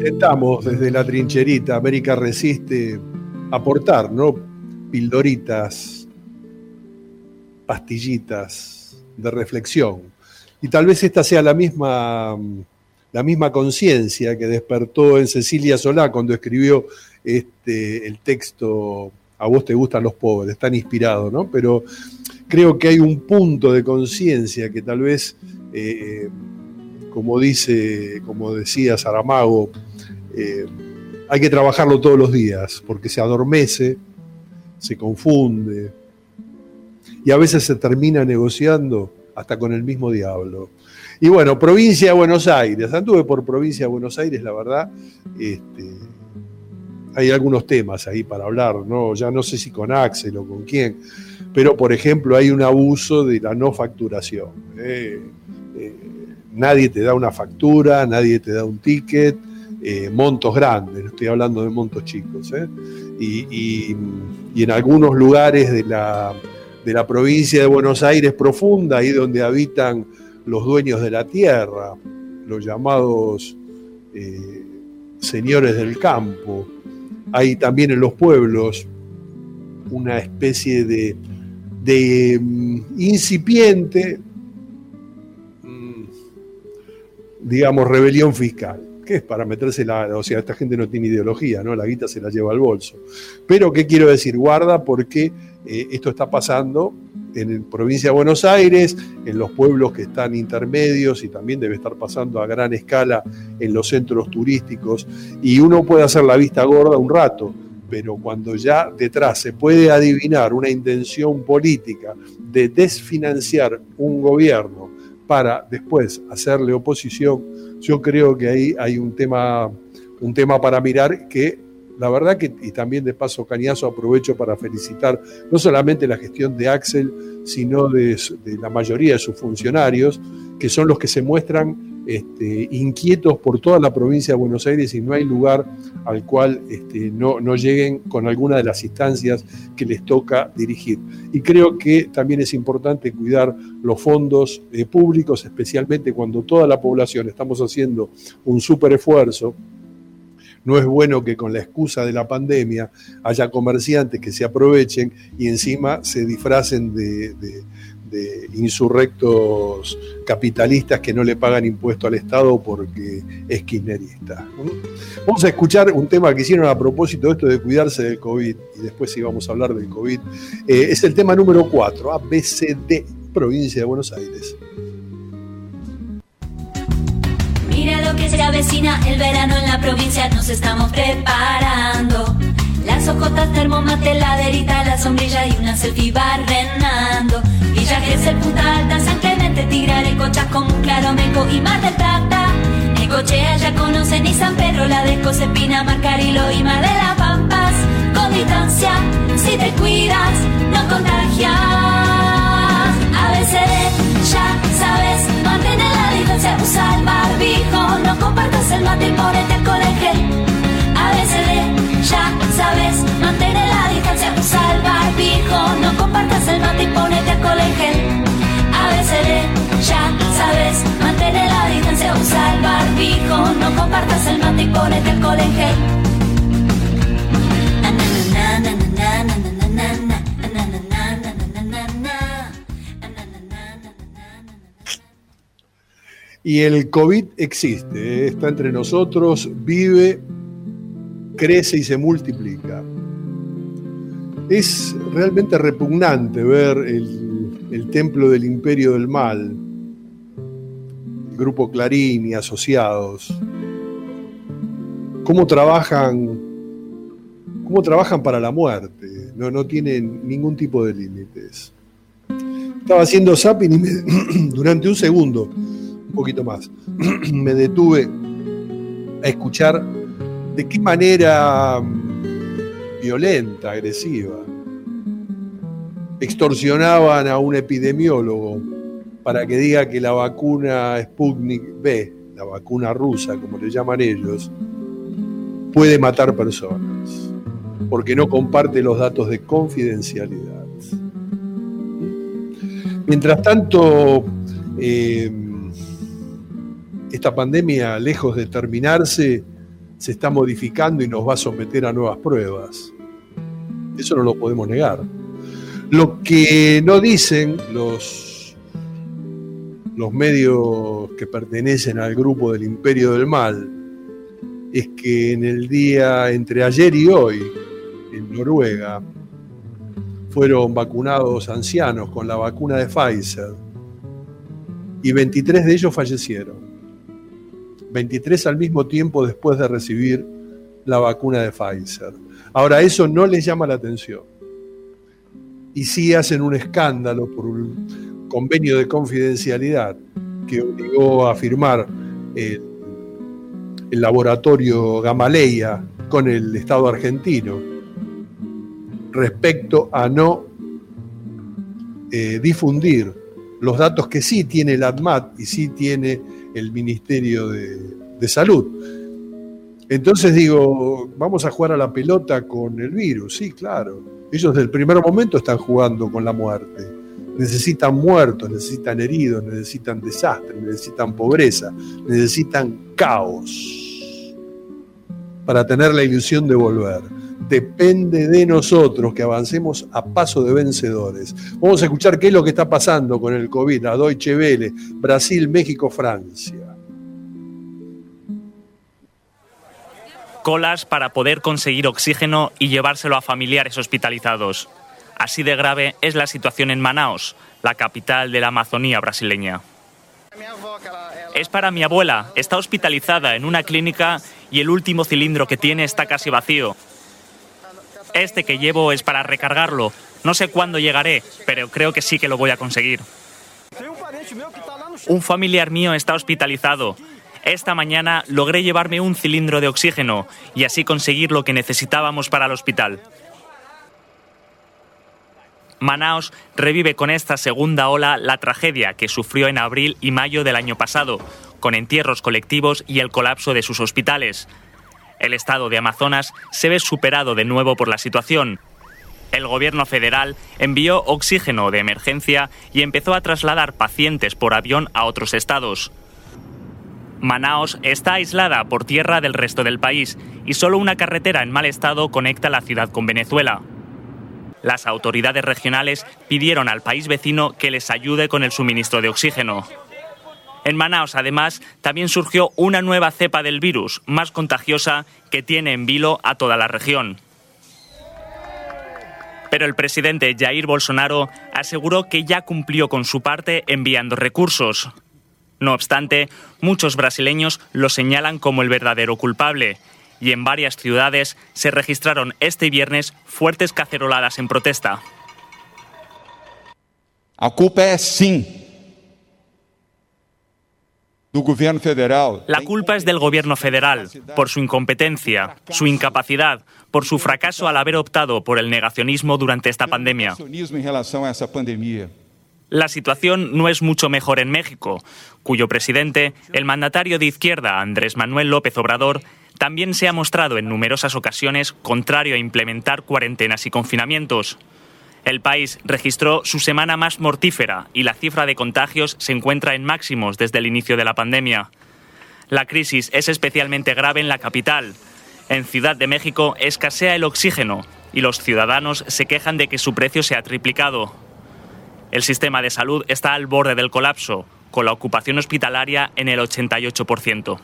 intentamos desde la trincherita, América Resiste, aportar, ¿no? Pildoritas, pastillitas de reflexión. Y tal vez esta sea la misma conciencia que despertó en Cecilia Solá cuando escribió el texto A vos te gustan los pobres, tan inspirado, ¿no? Pero creo que hay un punto de conciencia que tal vez, como decía Saramago, hay que trabajarlo todos los días, porque se adormece, se confunde, y a veces se termina negociando hasta con el mismo diablo. Y bueno, provincia de Buenos Aires, anduve por provincia de Buenos Aires, la verdad, hay algunos temas ahí para hablar, ¿no? Ya no sé si con Axel o con quién, pero por ejemplo hay un abuso de la no facturación. Nadie te da una factura, nadie te da un ticket, montos grandes, no estoy hablando de montos chicos. Y en algunos lugares de la provincia de Buenos Aires profunda, ahí donde habitan los dueños de la tierra, los llamados señores del campo, hay también en los pueblos una especie de incipiente, digamos, rebelión fiscal, que es para meterse o sea, esta gente no tiene ideología, ¿no? La guita se la lleva al bolso. Pero, ¿qué quiero decir? Guarda, porque esto está pasando en provincia de Buenos Aires, en los pueblos que están intermedios, y también debe estar pasando a gran escala en los centros turísticos, y uno puede hacer la vista gorda un rato, pero cuando ya detrás se puede adivinar una intención política de desfinanciar un gobierno para después hacerle oposición, yo creo que ahí hay un tema para mirar que, la verdad que, y también de paso cañazo, aprovecho para felicitar no solamente la gestión de Axel, sino de la mayoría de sus funcionarios, que son los que se muestran inquietos por toda la provincia de Buenos Aires, y no hay lugar al cual no lleguen con alguna de las instancias que les toca dirigir. Y creo que también es importante cuidar los fondos públicos, especialmente cuando toda la población estamos haciendo un súper esfuerzo. No es bueno que con la excusa de la pandemia haya comerciantes que se aprovechen y encima se disfracen de insurrectos capitalistas que no le pagan impuesto al Estado porque es kirchnerista. Vamos a escuchar un tema que hicieron a propósito de esto de cuidarse del COVID, y después sí vamos a hablar del COVID. Es el tema número 4, ABCD, provincia de Buenos Aires. Mira lo que se avecina, el verano en la provincia nos estamos preparando. Las ojotas, termomate, laderita, la sombrilla y una selfie barrenando. Villa Gesell, Punta Alta, San Clemente, Tigrareco, Chascomú, Claromeco y Mar del Plata. Necochea ya conocen, y San Pedro, La Desco, Cepina, Marcarilo y Mar de las Pampas. Con distancia, si te cuidas, no contagias. ABCD, ya sabes, mantén la distancia, usa el barbijo, no compartas el mate y ponete alcohol en gel. ABCD, ya sabes, mantén la distancia, usa el barbijo, no compartas el mate y ponete alcohol en gel. ABCD, ya sabes, mantén la distancia, usa el barbijo, no compartas el mate y ponete alcohol en gel. Y el COVID existe, está entre nosotros, vive, crece y se multiplica. Es realmente repugnante ver el templo del imperio del mal, el grupo Clarín y asociados, cómo trabajan para la muerte, no tienen ningún tipo de límites. Estaba haciendo zapping y durante un segundo, un poquito más, me detuve a escuchar de qué manera violenta, agresiva, extorsionaban a un epidemiólogo para que diga que la vacuna Sputnik V, la vacuna rusa, como le llaman ellos, puede matar personas, porque no comparte los datos de confidencialidad. Mientras tanto, esta pandemia, lejos de terminarse, se está modificando y nos va a someter a nuevas pruebas. Eso no lo podemos negar. Lo que no dicen los medios que pertenecen al grupo del Imperio del Mal es que en el día entre ayer y hoy, en Noruega, fueron vacunados ancianos con la vacuna de Pfizer y 23 de ellos fallecieron. 23 al mismo tiempo después de recibir la vacuna de Pfizer. Ahora, eso no les llama la atención. Y sí hacen un escándalo por un convenio de confidencialidad que obligó a firmar el laboratorio Gamaleya con el Estado argentino respecto a no difundir los datos que sí tiene el ADMAT y sí tiene el Ministerio de Salud. Entonces digo, vamos a jugar a la pelota con el virus. Sí, claro. Ellos desde el primer momento están jugando con la muerte. Necesitan muertos, necesitan heridos, necesitan desastre, necesitan pobreza, necesitan caos para tener la ilusión de volver. Depende de nosotros que avancemos a paso de vencedores. Vamos a escuchar qué es lo que está pasando con el COVID, la Deutsche Welle, Brasil, México, Francia. Colas para poder conseguir oxígeno y llevárselo a familiares hospitalizados. Así de grave es la situación en Manaus, la capital de la Amazonía brasileña. Es para mi abuela, está hospitalizada en una clínica y el último cilindro que tiene está casi vacío. Este que llevo es para recargarlo. No sé cuándo llegaré, pero creo que sí que lo voy a conseguir. Un familiar mío está hospitalizado. Esta mañana logré llevarme un cilindro de oxígeno y así conseguir lo que necesitábamos para el hospital. Manaus revive con esta segunda ola la tragedia que sufrió en abril y mayo del año pasado, con entierros colectivos y el colapso de sus hospitales. El estado de Amazonas se ve superado de nuevo por la situación. El gobierno federal envió oxígeno de emergencia y empezó a trasladar pacientes por avión a otros estados. Manaus está aislada por tierra del resto del país y solo una carretera en mal estado conecta la ciudad con Venezuela. Las autoridades regionales pidieron al país vecino que les ayude con el suministro de oxígeno. En Manaus, además, también surgió una nueva cepa del virus, más contagiosa, que tiene en vilo a toda la región. Pero el presidente Jair Bolsonaro aseguró que ya cumplió con su parte enviando recursos. No obstante, muchos brasileños lo señalan como el verdadero culpable, y en varias ciudades se registraron este viernes fuertes caceroladas en protesta. A culpa es sim do governo federal. La culpa es del gobierno federal, por su incompetencia, su incapacidad, por su fracaso al haber optado por el negacionismo durante esta pandemia. La situación no es mucho mejor en México, cuyo presidente, el mandatario de izquierda Andrés Manuel López Obrador, también se ha mostrado en numerosas ocasiones contrario a implementar cuarentenas y confinamientos. El país registró su semana más mortífera y la cifra de contagios se encuentra en máximos desde el inicio de la pandemia. La crisis es especialmente grave en la capital. En Ciudad de México escasea el oxígeno y los ciudadanos se quejan de que su precio se ha triplicado. El sistema de salud está al borde del colapso, con la ocupación hospitalaria en el 88%.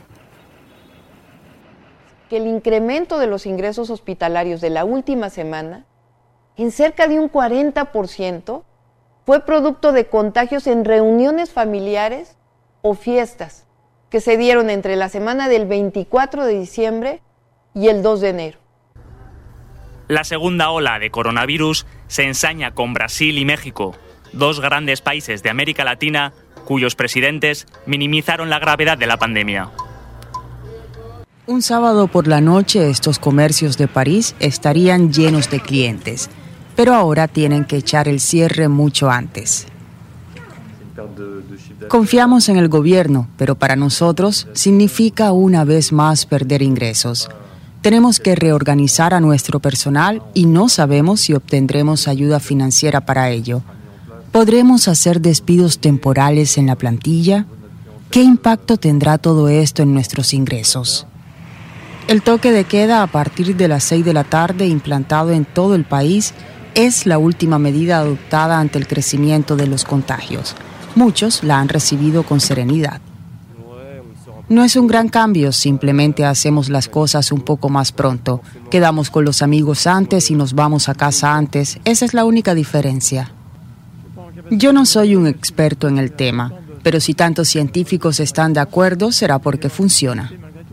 Que el incremento de los ingresos hospitalarios de la última semana, en cerca de un 40%, fue producto de contagios en reuniones familiares o fiestas que se dieron entre la semana del 24 de diciembre y el 2 de enero. La segunda ola de coronavirus se ensaña con Brasil y México, dos grandes países de América Latina cuyos presidentes minimizaron la gravedad de la pandemia. Un sábado por la noche estos comercios de París estarían llenos de clientes, pero ahora tienen que echar el cierre mucho antes. Confiamos en el gobierno, pero para nosotros significa una vez más perder ingresos. Tenemos que reorganizar a nuestro personal y no sabemos si obtendremos ayuda financiera para ello. ¿Podremos hacer despidos temporales en la plantilla? ¿Qué impacto tendrá todo esto en nuestros ingresos? El toque de queda a partir de las 6 de la tarde, implantado en todo el país, es la última medida adoptada ante el crecimiento de los contagios. Muchos la han recibido con serenidad. No es un gran cambio, simplemente hacemos las cosas un poco más pronto. Quedamos con los amigos antes y nos vamos a casa antes. Esa es la única diferencia. Yo no soy un experto en el tema, pero si tantos científicos están de acuerdo, será porque funciona.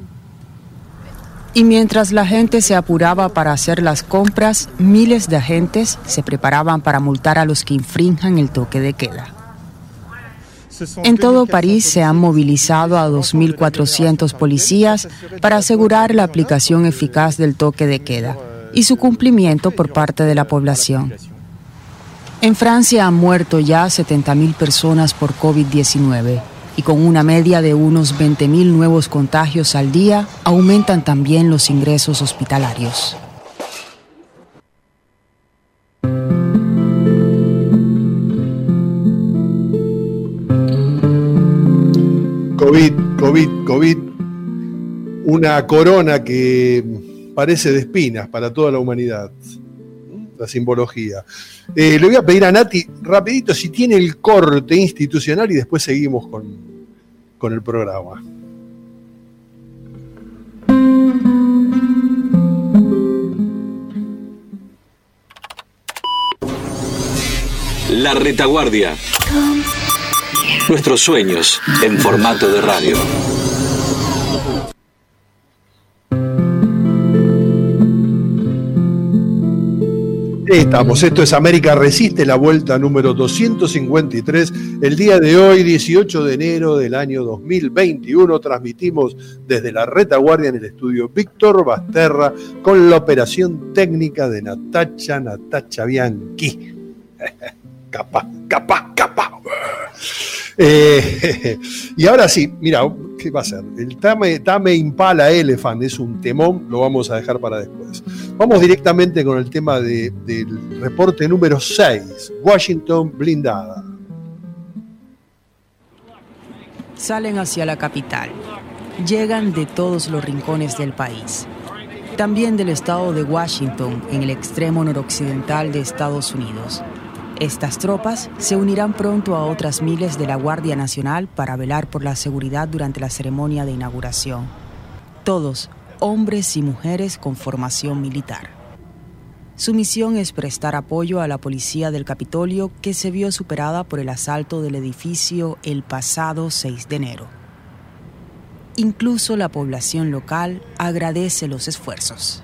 Y mientras la gente se apuraba para hacer las compras, miles de agentes se preparaban para multar a los que infrinjan el toque de queda. En todo París se han movilizado a 2.400 policías para asegurar la aplicación eficaz del toque de queda y su cumplimiento por parte de la población. En Francia han muerto ya 70.000 personas por COVID-19 y con una media de unos 20.000 nuevos contagios al día, aumentan también los ingresos hospitalarios. COVID, una corona que parece de espinas para toda la humanidad, la simbología. Le voy a pedir a Nati rapidito si tiene el corte institucional y después seguimos con el programa. La Retaguardia. Nuestros sueños en formato de radio. Estamos, esto es América Resiste, la vuelta número 253. El día de hoy, 18 de enero del año 2021, transmitimos desde la Retaguardia en el estudio Víctor Basterra con la operación técnica de Natacha Bianchi. Capaz. Y ahora sí, mira, ¿qué va a ser? El Tame Impala Elephant es un temón, lo vamos a dejar para después. Vamos directamente con el tema del reporte número 6, Washington blindada. Salen hacia la capital. Llegan de todos los rincones del país. También del estado de Washington, en el extremo noroccidental de Estados Unidos. Estas tropas se unirán pronto a otras miles de la Guardia Nacional para velar por la seguridad durante la ceremonia de inauguración. Todos, hombres y mujeres con formación militar. Su misión es prestar apoyo a la policía del Capitolio, que se vio superada por el asalto del edificio el pasado 6 de enero. Incluso la población local agradece los esfuerzos.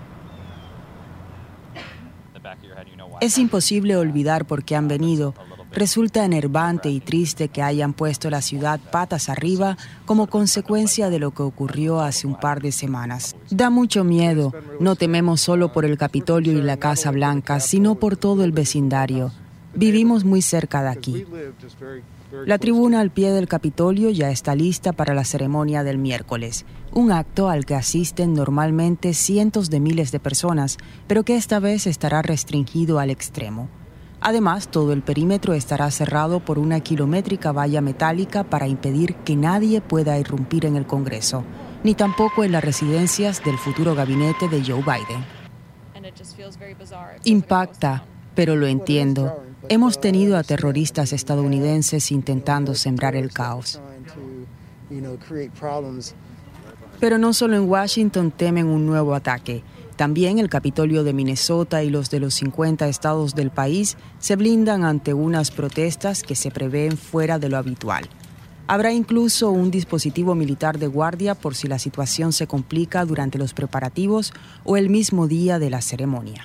Es imposible olvidar por qué han venido. Resulta enervante y triste que hayan puesto la ciudad patas arriba como consecuencia de lo que ocurrió hace un par de semanas. Da mucho miedo. No tememos solo por el Capitolio y la Casa Blanca, sino por todo el vecindario. Vivimos muy cerca de aquí. La tribuna al pie del Capitolio ya está lista para la ceremonia del miércoles, un acto al que asisten normalmente cientos de miles de personas, pero que esta vez estará restringido al extremo. Además, todo el perímetro estará cerrado por una kilométrica valla metálica para impedir que nadie pueda irrumpir en el Congreso, ni tampoco en las residencias del futuro gabinete de Joe Biden. Impacta, pero lo entiendo. Hemos tenido a terroristas estadounidenses intentando sembrar el caos. Pero no solo en Washington temen un nuevo ataque. También el Capitolio de Minnesota y los de los 50 estados del país se blindan ante unas protestas que se prevén fuera de lo habitual. Habrá incluso un dispositivo militar de guardia por si la situación se complica durante los preparativos o el mismo día de la ceremonia.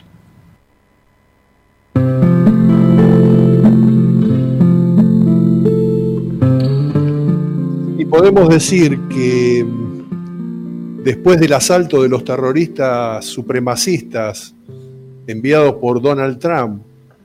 Y podemos decir que después del asalto de los terroristas supremacistas enviados por Donald Trump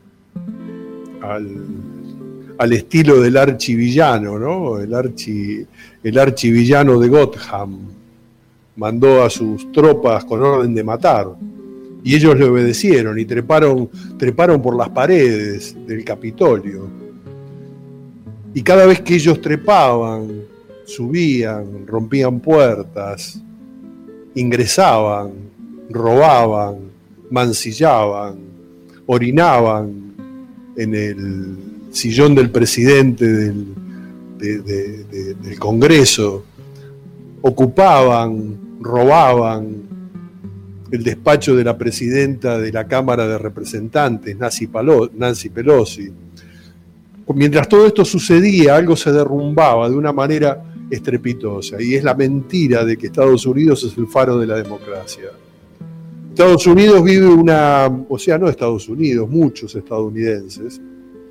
al estilo del archivillano, ¿no? El archivillano de Gotham mandó a sus tropas con orden de matar y ellos le obedecieron y treparon por las paredes del Capitolio. Y cada vez que ellos trepaban, subían, rompían puertas, ingresaban, robaban, mancillaban, orinaban en el sillón del presidente del Congreso, ocupaban, robaban el despacho de la presidenta de la Cámara de Representantes, Nancy Pelosi. Mientras todo esto sucedía, algo se derrumbaba de una manera estrepitosa, y es la mentira de que Estados Unidos es el faro de la democracia. Estados Unidos vive no Estados Unidos, muchos estadounidenses,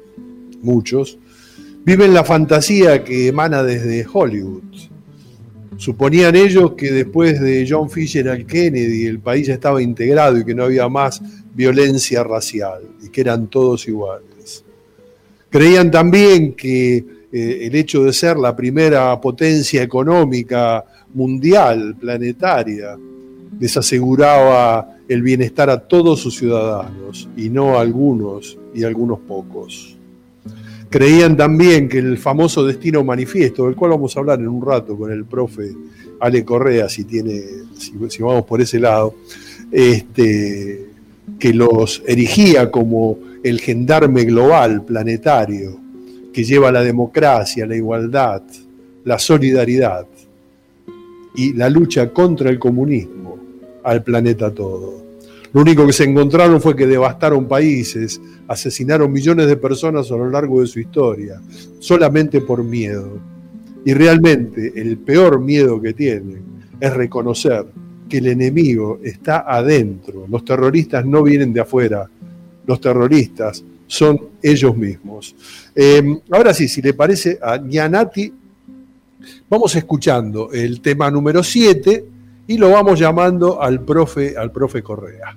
viven la fantasía que emana desde Hollywood. Suponían ellos que después de John Fitzgerald Kennedy el país ya estaba integrado y que no había más violencia racial y que eran todos iguales. Creían también que el hecho de ser la primera potencia económica mundial, planetaria, les aseguraba el bienestar a todos sus ciudadanos y no a algunos y a algunos pocos. Creían también que el famoso destino manifiesto, del cual vamos a hablar en un rato con el profe Ale Correa, si vamos por ese lado, que los erigía como el gendarme global, planetario, que lleva la democracia, la igualdad, la solidaridad y la lucha contra el comunismo al planeta todo. Lo único que se encontraron fue que devastaron países, asesinaron millones de personas a lo largo de su historia, solamente por miedo. Y realmente el peor miedo que tienen es reconocer que el enemigo está adentro. Los terroristas no vienen de afuera, los terroristas son ellos mismos. Ahora sí, si le parece a Ñanati, vamos escuchando el tema número 7 y lo vamos llamando al profe Correa.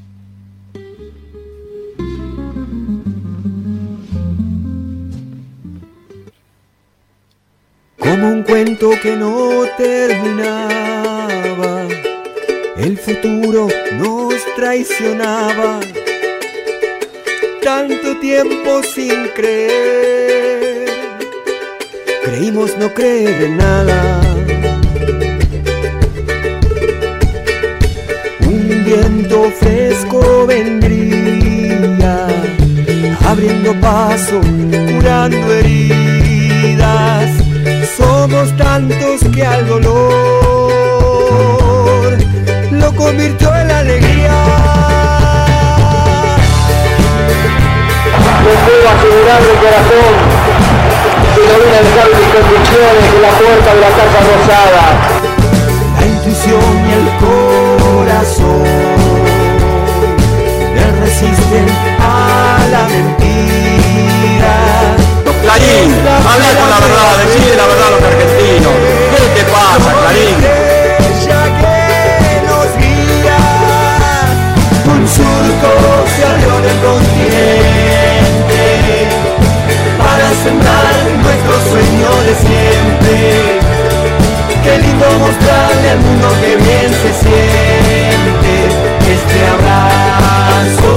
Como un cuento que no terminaba, el futuro nos traicionaba. Tanto tiempo sin creer, creímos no creer en nada. Un viento fresco vendría, abriendo paso, curando heridas. Somos tantos que al dolor lo convirtió en alegría. Les puedo asegurar de corazón que no viene a dejar mis convicciones de la puerta de la Casa Rosada. La intuición y el corazón le resisten a la mentira. Clarín, habla con la verdad, decide la verdad a los argentinos. ¿Qué te pasa, Clarín? Ella que nos guía, un surco se abrió en el continente para sembrar nuestro sueño de siempre. Qué lindo mostrarle al mundo que bien se siente este abrazo.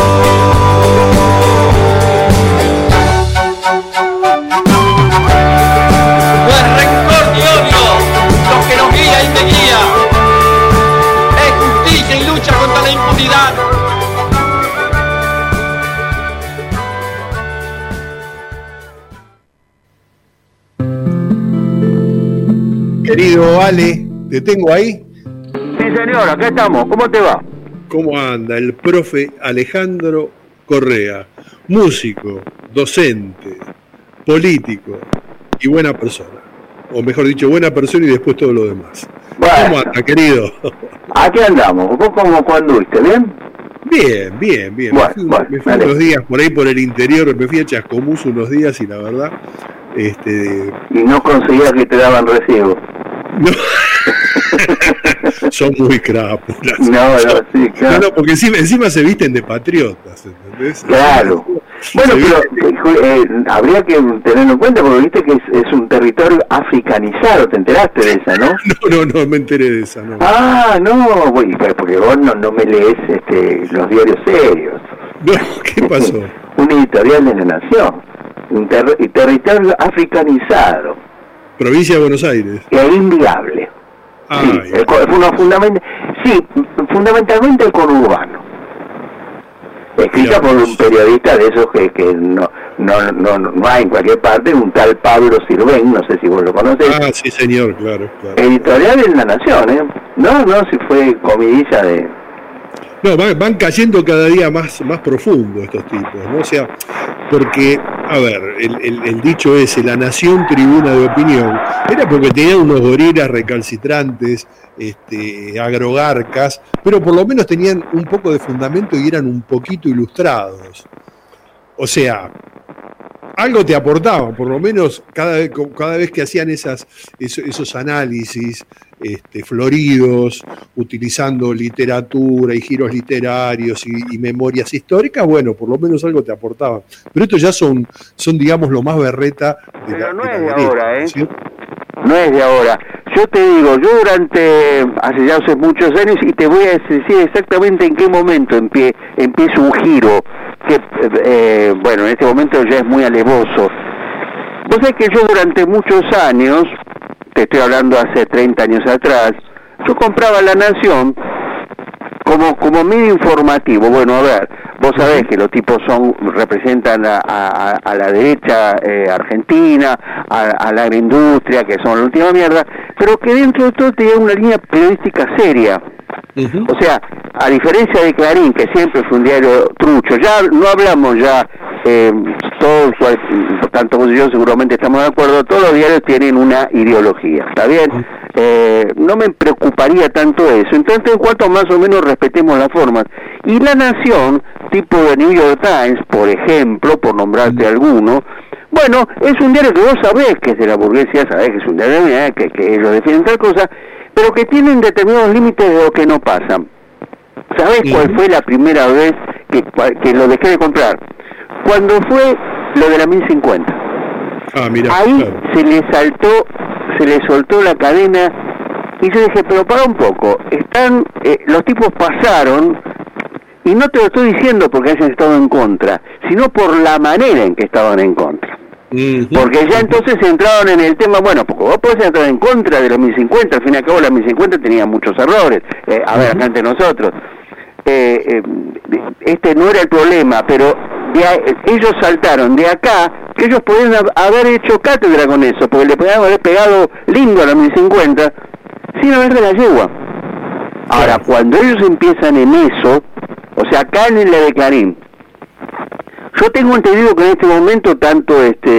Querido Ale, ¿te tengo ahí? Sí, señor, acá estamos. ¿Cómo te va? ¿Cómo anda el profe Alejandro Correa? Músico, docente, político y buena persona. O mejor dicho, buena persona y después todo lo demás. Bueno, ¿cómo anda, querido? Aquí andamos. ¿Vos cómo anduviste? ¿Bien? Bien. Bueno, me fui unos días por ahí por el interior, me fui a Chascomús unos días y la verdad... Y no conseguía que te daban recibo. No. Son muy crápulas. No, sí, claro. No, porque encima se visten de patriotas, ¿entendés? Claro. Bueno, pero habría que tenerlo en cuenta porque viste que es un territorio africanizado, ¿te enteraste de esa, no? No me enteré de esa, no. Ah, no, porque vos no me lees los diarios serios. No, ¿qué pasó? Un editorial de La Nación. Un territorio africanizado. Provincia de Buenos Aires. Es inviable. fundamentalmente el conurbano. Escrita por un periodista de esos que no hay en cualquier parte, un tal Pablo Sirven, no sé si vos lo conocés. Ah, sí señor, claro. Editorial en La Nación, ¿eh? No, si fue comidilla de... No, van cayendo cada día más profundo estos tipos, ¿no? O sea, porque, a ver, el dicho ese, la nación tribuna de opinión, era porque tenían unos gorilas recalcitrantes, agrogarcas, pero por lo menos tenían un poco de fundamento y eran un poquito ilustrados. O sea, algo te aportaban, por lo menos cada vez que hacían esos análisis floridos, utilizando literatura y giros literarios y memorias históricas, bueno, por lo menos algo te aportaban. Pero estos ya son digamos, lo más berreta de Pero no de es de derecha, ahora, ¿eh? ¿cierto? No es de ahora. Yo te digo, hace muchos años, y te voy a decir exactamente en qué momento empieza un giro, que, bueno, en este momento ya es muy alevoso. Vos sabés que yo durante muchos años, te estoy hablando hace 30 años atrás, yo compraba La Nación como medio informativo. Bueno, a ver, vos sabés que los tipos representan a la derecha argentina, a la agroindustria, que son la última mierda, pero que dentro de todo tenía una línea periodística seria. O sea, a diferencia de Clarín, que siempre fue un diario trucho, ya no hablamos todos, tanto vos y yo seguramente estamos de acuerdo, todos los diarios tienen una ideología, ¿está bien? No me preocuparía tanto eso, entonces en cuanto más o menos respetemos las formas. Y La Nación, tipo de New York Times, por ejemplo, por nombrarte alguno, bueno, es un diario que vos sabés que es de la burguesía, sabés que es un diario que ellos defienden tal cosa, pero que tienen determinados límites de lo que no pasa. ¿Sabés cuál fue la primera vez que lo dejé de comprar? Cuando fue lo de la 1050. Mirá, ahí claro. se le soltó la cadena y yo dije, pero para un poco, los tipos pasaron, y no te lo estoy diciendo porque hayan estado en contra, sino por la manera en que estaban en contra. Porque ya entonces entraron en el tema, bueno, porque vos podés entrar en contra de la 1050, al fin y al cabo la 1050 tenía muchos errores, a ver, acá entre nosotros, no era el problema, pero ellos saltaron de acá, que ellos podían haber hecho cátedra con eso, porque le podían haber pegado lindo a la 1050 sin haber de la yegua. Ahora, cuando ellos empiezan en eso, o sea, acá en la de Clarín, yo tengo entendido que en este momento tanto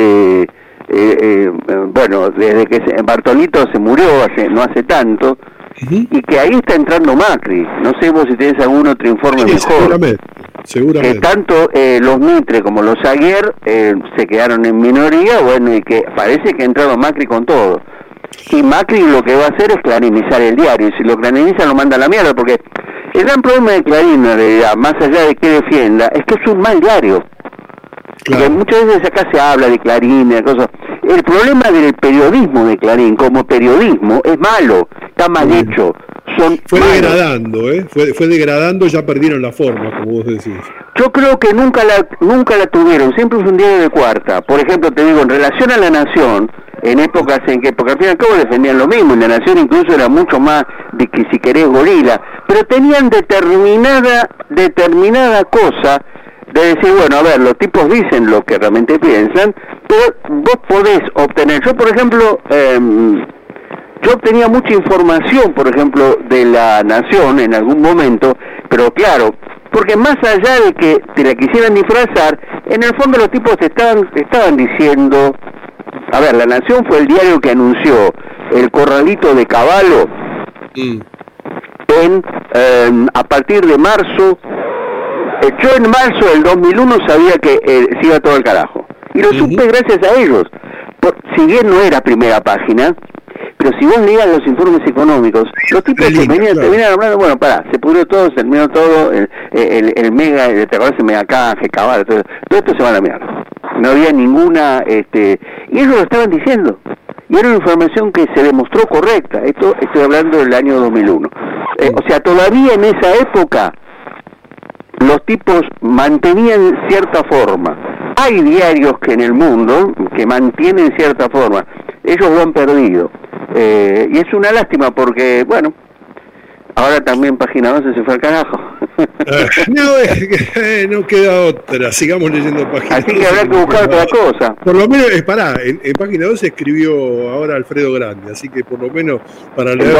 bueno, desde que Bartolito se murió no hace tanto, y que ahí está entrando Macri. No sé vos si tenés algún otro informe mejor. Seguramente. Que tanto los Mitre como los Aguer se quedaron en minoría, bueno, y que parece que ha entrado Macri con todo. Y Macri lo que va a hacer es clarinizar el diario, y si lo clariniza lo manda a la mierda, porque el gran problema de Clarín, en realidad, más allá de que defienda, es que es un mal diario. Porque muchas veces acá se habla de Clarín, de cosas. El problema del periodismo de Clarín, como periodismo, es malo, está mal hecho. Fue degradando, fue degradando, ya perdieron la forma, como vos decís. Yo creo que nunca la tuvieron, siempre fue un diario de cuarta. Por ejemplo, te digo, en relación a La Nación, en épocas en que, porque al fin y al cabo defendían lo mismo, y La Nación incluso era mucho más de que si querés gorila, pero tenían determinada cosa de decir, bueno, a ver, los tipos dicen lo que realmente piensan, pero vos podés obtener, yo por ejemplo, yo obtenía mucha información, por ejemplo, de La Nación en algún momento, pero claro, porque más allá de que te la quisieran disfrazar, en el fondo los tipos te estaban diciendo, a ver, La Nación fue el diario que anunció el corralito de Cavallo a partir de marzo. Yo en marzo del 2001 sabía que se iba todo el carajo, y lo supe gracias a ellos. Si bien no era primera página, pero si vos leías los informes económicos, los tipos te venían hablando, bueno, se pudrió todo, se terminó todo, el mega, ¿te acordás? El mega canje, cabal, todo esto se va a la mierda. No había ninguna, y ellos lo estaban diciendo, y era una información que se demostró correcta. Esto estoy hablando del año 2001. O sea, todavía en esa época los tipos mantenían cierta forma. Hay diarios que en el mundo que mantienen cierta forma, ellos lo han perdido. y es una lástima porque, bueno, ahora también Página 11 se fue al carajo. No queda otra, sigamos leyendo Página 12. Así que habrá que buscar otra cosa. Por lo menos, en Página 12 escribió ahora Alfredo Grande, así que por lo menos para leer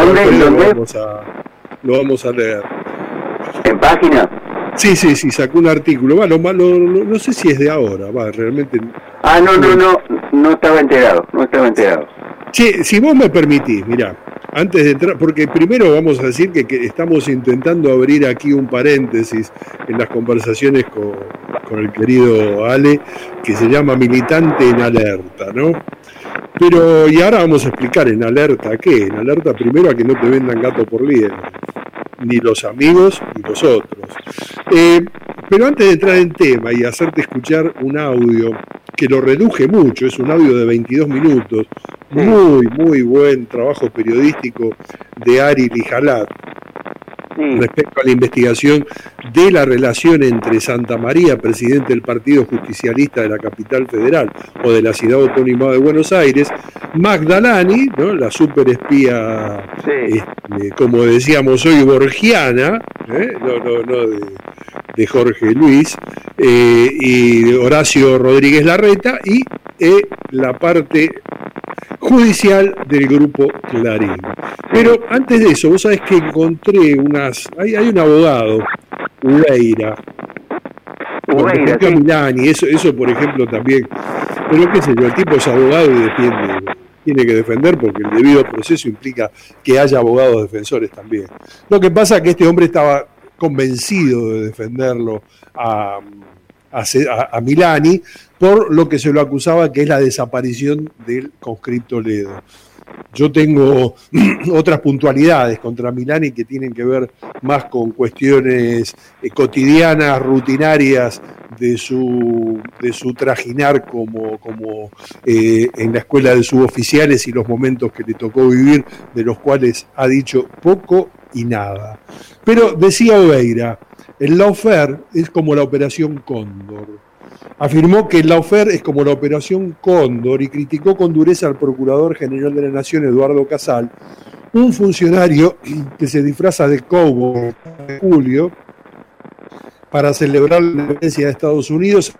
lo vamos a leer. ¿En Página? Sí, sacó un artículo. Bueno, no sé si es de ahora, realmente. No estaba enterado, Che, si vos me permitís, mirá, antes de entrar, porque primero vamos a decir que estamos intentando abrir aquí un paréntesis en las conversaciones con el querido Ale, que se llama Militante en Alerta, ¿no? Pero, y ahora vamos a explicar en alerta qué. En alerta primero a que no te vendan gato por liebre, ni los amigos ni los otros. Pero antes de entrar en tema y hacerte escuchar un audio que lo reduje mucho, es un audio de 22 minutos, muy buen trabajo periodístico de Ari Lijalat respecto a la investigación de la relación entre Santa María, presidente del Partido Justicialista de la Capital Federal o de la Ciudad Autónoma de Buenos Aires, Magdalani, ¿no? La superespía, como decíamos hoy, borgiana, de Jorge Luis, y Horacio Rodríguez Larreta, y la parte judicial del grupo Clarín. Pero antes de eso, vos sabés que encontré hay un abogado, Ureira, Milani, eso por ejemplo también, pero qué sé yo, el tipo es abogado y tiene que defender porque el debido proceso implica que haya abogados defensores también. Lo que pasa es que este hombre estaba convencido de defenderlo a Milani por lo que se lo acusaba, que es la desaparición del conscripto Ledo. Yo tengo otras puntualidades contra Milani que tienen que ver más con cuestiones cotidianas, rutinarias de su trajinar como en la escuela de suboficiales y los momentos que le tocó vivir, de los cuales ha dicho poco y nada. Pero decía Oveira, el lawfare es como la operación Cóndor. Afirmó que el lawfare es como la operación Cóndor y criticó con dureza al Procurador General de la Nación, Eduardo Casal, un funcionario que se disfraza de cowboy de julio para celebrar la independencia de Estados Unidos,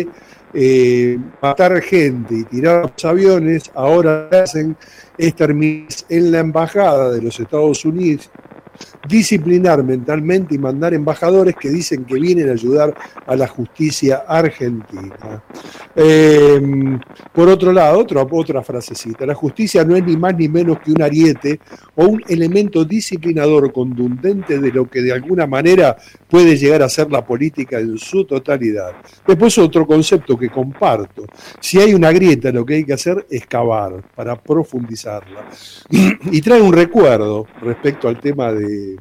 matar gente y tirar los aviones. Ahora lo que hacen es terminar en la embajada de los Estados Unidos, disciplinar mentalmente y mandar embajadores que dicen que vienen a ayudar a la justicia argentina. Por otro lado, otra frasecita, la justicia no es ni más ni menos que un ariete o un elemento disciplinador contundente de lo que de alguna manera puede llegar a ser la política en su totalidad. Después otro concepto que comparto, si hay una grieta lo que hay que hacer es cavar para profundizarla. Y trae un recuerdo respecto al tema de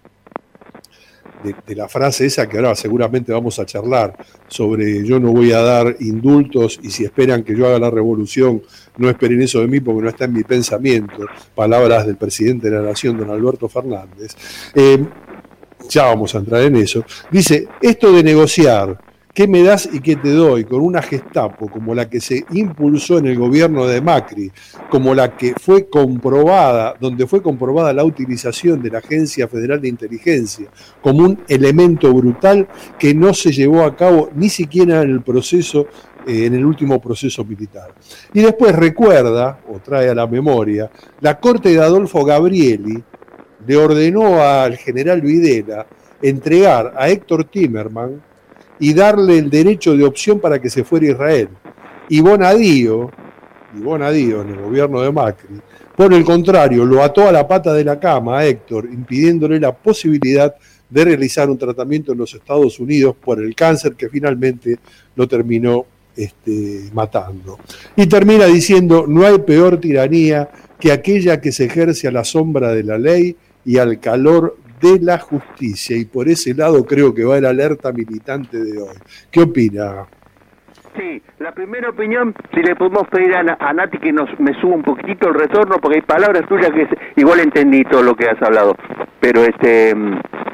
la frase esa que ahora seguramente vamos a charlar sobre yo no voy a dar indultos y si esperan que yo haga la revolución no esperen eso de mí porque no está en mi pensamiento, palabras del presidente de la Nación, don Alberto Fernández. Ya vamos a entrar en eso. Dice, esto de negociar ¿qué me das y qué te doy? Con una Gestapo como la que se impulsó en el gobierno de Macri, como la que fue comprobada, donde fue comprobada la utilización de la Agencia Federal de Inteligencia como un elemento brutal que no se llevó a cabo ni siquiera en el proceso, en el último proceso militar. Y después recuerda, o trae a la memoria, la corte de Adolfo Gabrieli le ordenó al general Videla entregar a Héctor Timerman y darle el derecho de opción para que se fuera a Israel. Y Bonadío, en el gobierno de Macri, por el contrario, lo ató a la pata de la cama a Héctor, impidiéndole la posibilidad de realizar un tratamiento en los Estados Unidos por el cáncer que finalmente lo terminó matando. Y termina diciendo, no hay peor tiranía que aquella que se ejerce a la sombra de la ley y al calor de la justicia, y por ese lado creo que va el alerta militante de hoy. ¿Qué opina? Sí, la primera opinión, si le podemos pedir a Nati que me suba un poquitito el retorno, porque hay palabras tuyas que igual entendí todo lo que has hablado, pero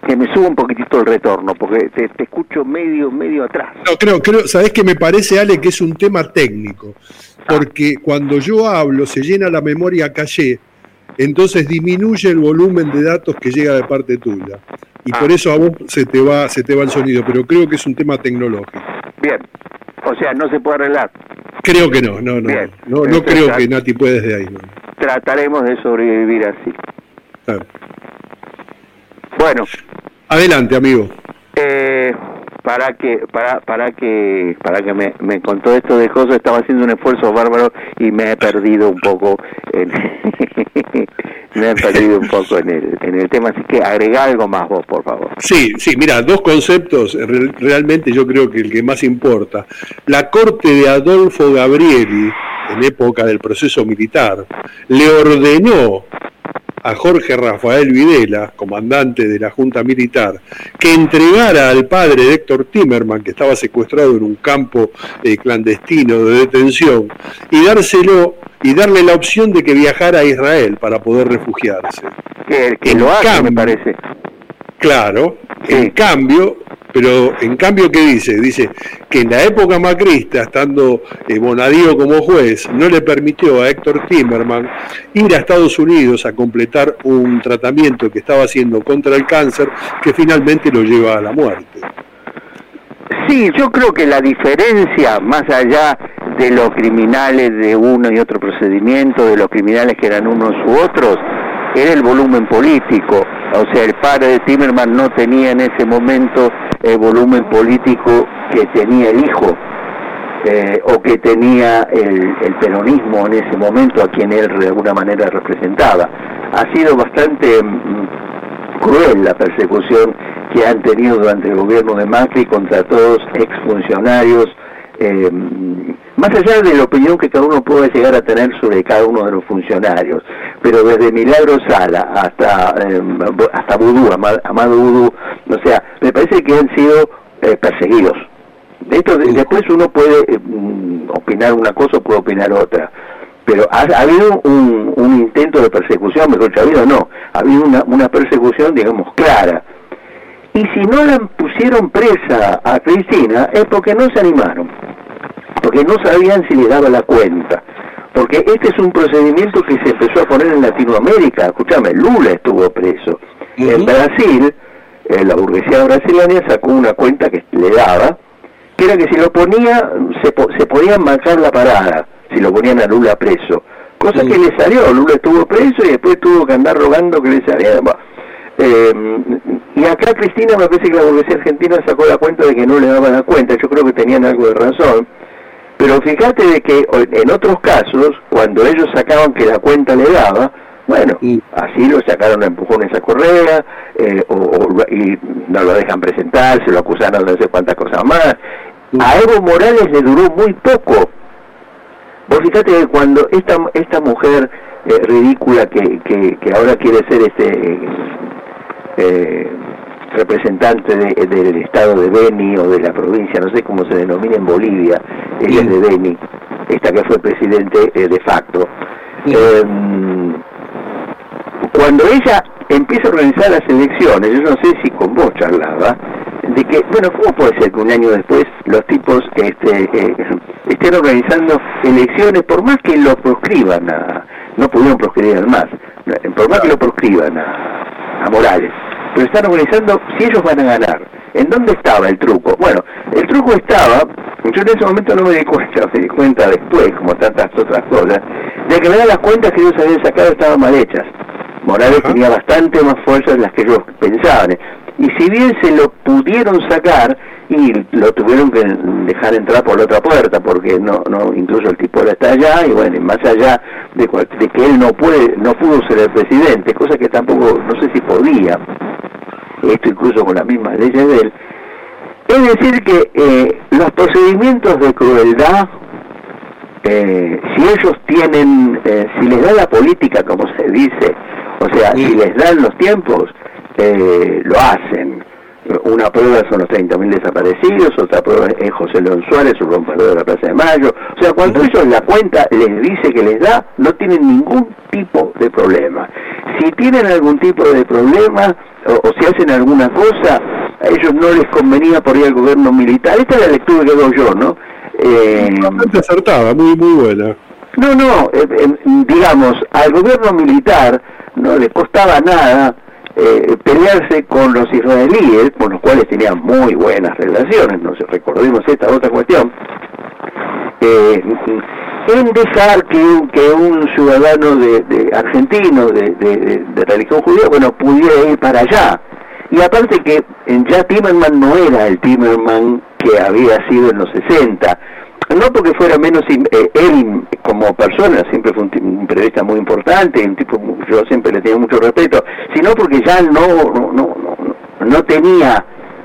que me suba un poquitito el retorno, porque te escucho medio atrás. No, creo, ¿sabés qué me parece, Ale? Que es un tema técnico, porque cuando yo hablo se llena la memoria caché, entonces disminuye el volumen de datos que llega de parte tuya, y por eso a vos se te va el sonido, pero creo que es un tema tecnológico. Bien, o sea, no se puede arreglar. Creo que no creo que Nati puede desde ahí. No. Trataremos de sobrevivir así. Claro. Bueno. Adelante, amigo. Para que me contó esto de José, estaba haciendo un esfuerzo bárbaro y me he perdido un poco en el tema, así que agrega algo más vos, por favor. Sí, mira, dos conceptos, realmente yo creo que el que más importa. La corte de Adolfo Gabrieli, en época del proceso militar, le ordenó a Jorge Rafael Videla, comandante de la Junta Militar, que entregara al padre de Héctor Timerman, que estaba secuestrado en un campo clandestino de detención, y darle la opción de que viajara a Israel para poder refugiarse. Que lo hace, me parece. Claro, sí. En cambio, ¿qué dice? Dice que en la época macrista, estando Bonadío como juez, no le permitió a Héctor Timerman ir a Estados Unidos a completar un tratamiento que estaba haciendo contra el cáncer, que finalmente lo lleva a la muerte. Sí, yo creo que la diferencia, más allá de los criminales de uno y otro procedimiento, de los criminales que eran unos u otros, era el volumen político. O sea, el padre de Timerman no tenía en ese momento el volumen político que tenía el hijo, o que tenía el peronismo en ese momento, a quien él de alguna manera representaba. Ha sido bastante cruel la persecución que han tenido durante el gobierno de Macri contra todos exfuncionarios, más allá de la opinión que cada uno pueda llegar a tener sobre cada uno de los funcionarios, pero desde Milagro Sala hasta Vudú, Amado Vudú, o sea, me parece que han sido perseguidos. Después uno puede opinar una cosa o puede opinar otra, pero ha habido un intento de persecución, mejor dicho, ha habido una persecución, digamos, clara. Y si no la pusieron presa a Cristina es porque no se animaron, porque no sabían si le daba la cuenta, porque este es un procedimiento que se empezó a poner en Latinoamérica. Escúchame, Lula estuvo preso. En Brasil, la burguesía brasileña sacó una cuenta que le daba, que era que si lo ponía, se podían marcar la parada, si lo ponían a Lula preso, cosa que le salió. Lula estuvo preso y después tuvo que andar rogando que le saliera. Y acá Cristina, me parece que la burguesía argentina sacó la cuenta de que no le daban la cuenta. Yo creo que tenían algo de razón, pero fíjate de que en otros casos, cuando ellos sacaban que la cuenta le daba, bueno, así lo sacaron a empujones a Correa, y no lo dejan presentar, se lo acusaron de no sé cuántas cosas más. A Evo Morales le duró muy poco. Vos fíjate que cuando esta mujer ridícula que ahora quiere ser representante del estado de Beni o de la provincia, no sé cómo se denomina en Bolivia, ella es de Beni, esta que fue presidente de facto. Cuando ella empieza a organizar las elecciones, yo no sé si con vos charlaba, de que, bueno, ¿cómo puede ser que un año después los tipos estén organizando elecciones, por más que lo proscriban no pudieron proscribir más, por más que lo proscriban a Morales, pero están organizando si ellos van a ganar? ¿En dónde estaba el truco? Bueno, el truco estaba, yo en ese momento no me di cuenta después, como tantas otras cosas, de que las cuentas que ellos habían sacado estaban mal hechas. Morales tenía bastante más fuerza de las que ellos pensaban, y si bien se lo pudieron sacar, y lo tuvieron que dejar entrar por la otra puerta, porque incluso el tipo está allá, y bueno, más allá de que él no pudo ser el presidente, cosa que tampoco, no sé si podía, esto incluso con las mismas leyes de él. Es decir que los procedimientos de crueldad, si ellos tienen, si les da la política, como se dice, o sea, si les dan los tiempos, lo hacen. Una prueba son los 30.000 desaparecidos, otra prueba es José León Suárez, su rompedor de la Plaza de Mayo. O sea, cuando ellos la cuenta les dice que les da, no tienen ningún tipo de problema. si tienen algún tipo de problema o si hacen alguna cosa, a ellos no les convenía por ir al gobierno militar. Esta es la lectura que doy yo, ¿no? Bastante acertada, muy buena. No, digamos, al gobierno militar no le costaba nada pelearse con los israelíes, con los cuales tenían muy buenas relaciones, no sé, recordemos esta otra cuestión, en dejar que un ciudadano de argentino de religión judía, bueno, pudiera ir para allá. Y aparte que ya Timerman no era el Timerman que había sido en los 60, no porque fuera menos, él como persona siempre fue un periodista muy importante, un tipo, yo siempre le tenía mucho respeto, sino porque ya no tenía,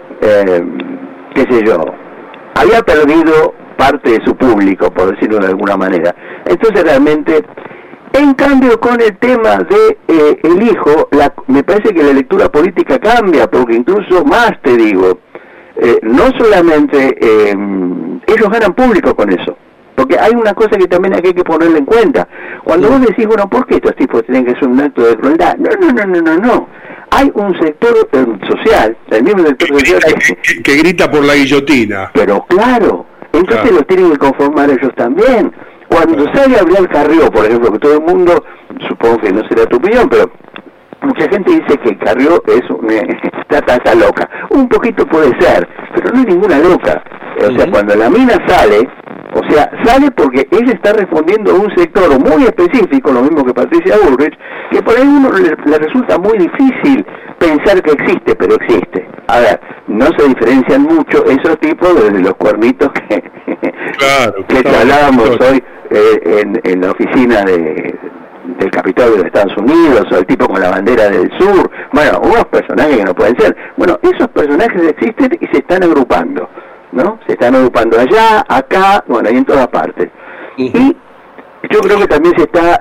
qué sé yo, había perdido parte de su público, por decirlo de alguna manera. Entonces realmente, en cambio con el tema de el hijo, me parece que la lectura política cambia, porque incluso más te digo, no solamente ellos ganan público con eso, porque hay una cosa que también hay que ponerle en cuenta. Cuando vos decís, bueno, ¿por qué estos tipos tienen que hacer un acto de crueldad? No. Hay un sector social, el mismo sector social que grita por la guillotina. Pero claro, entonces los tienen que conformar ellos también. Cuando sale a hablar Carrió, por ejemplo, que todo el mundo, supongo que no será tu opinión, pero mucha gente dice que Carrió está loca. Un poquito puede ser, pero no es ninguna loca. O sea, cuando la mina sale, sale porque ella está respondiendo a un sector muy específico, lo mismo que Patricia Bullrich, que por ahí uno le resulta muy difícil pensar que existe, pero existe. A ver, no se diferencian mucho esos tipos desde los cuernitos que hablábamos hoy en la oficina del Capitolio de Estados Unidos, o el tipo con la bandera del sur. Bueno, unos personajes que no pueden ser. Bueno, esos personajes existen y se están agrupando, ¿no? Se están agrupando allá, acá, bueno, y en todas partes. Y yo creo que también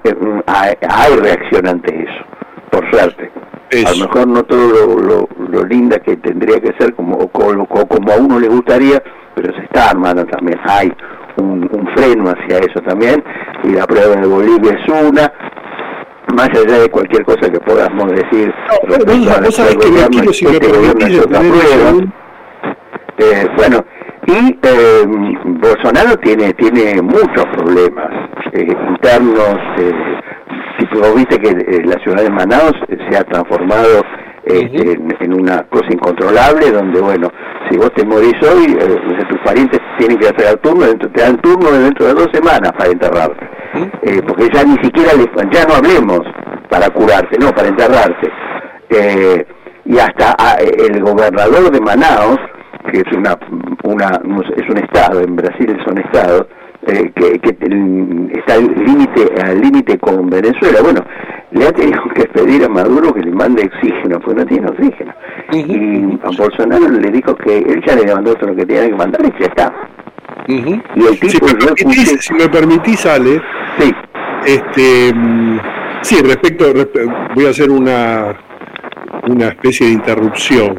hay reacción ante eso, por suerte. A lo mejor no todo lo linda que tendría que ser como a uno le gustaría, pero se está armando también. Hay un freno hacia eso también, y la prueba de Bolivia es una, más allá de cualquier cosa que podamos decir. Vos sabés que no quiero, si me permitís, bueno, y Bolsonaro tiene muchos problemas internos. Vos viste que la ciudad de Manaus se ha transformado en una cosa incontrolable, donde, bueno, si vos te morís hoy, tus parientes tienen que hacer el turno, te dan turno dentro de 2 semanas para enterrarte, porque ya ni siquiera ya no hablemos para curarte, no, para enterrarte. Y hasta el gobernador de Manaus, que es es un estado, en Brasil son estados, que está al límite con Venezuela. Bueno, le ha tenido que pedir a Maduro que le mande oxígeno, porque no tiene oxígeno. Y a Bolsonaro le dijo que él ya le mandó todo lo que tenía que mandar y ya está. Y el tipo, si me permitís, Ale, sí, voy a hacer una especie de interrupción.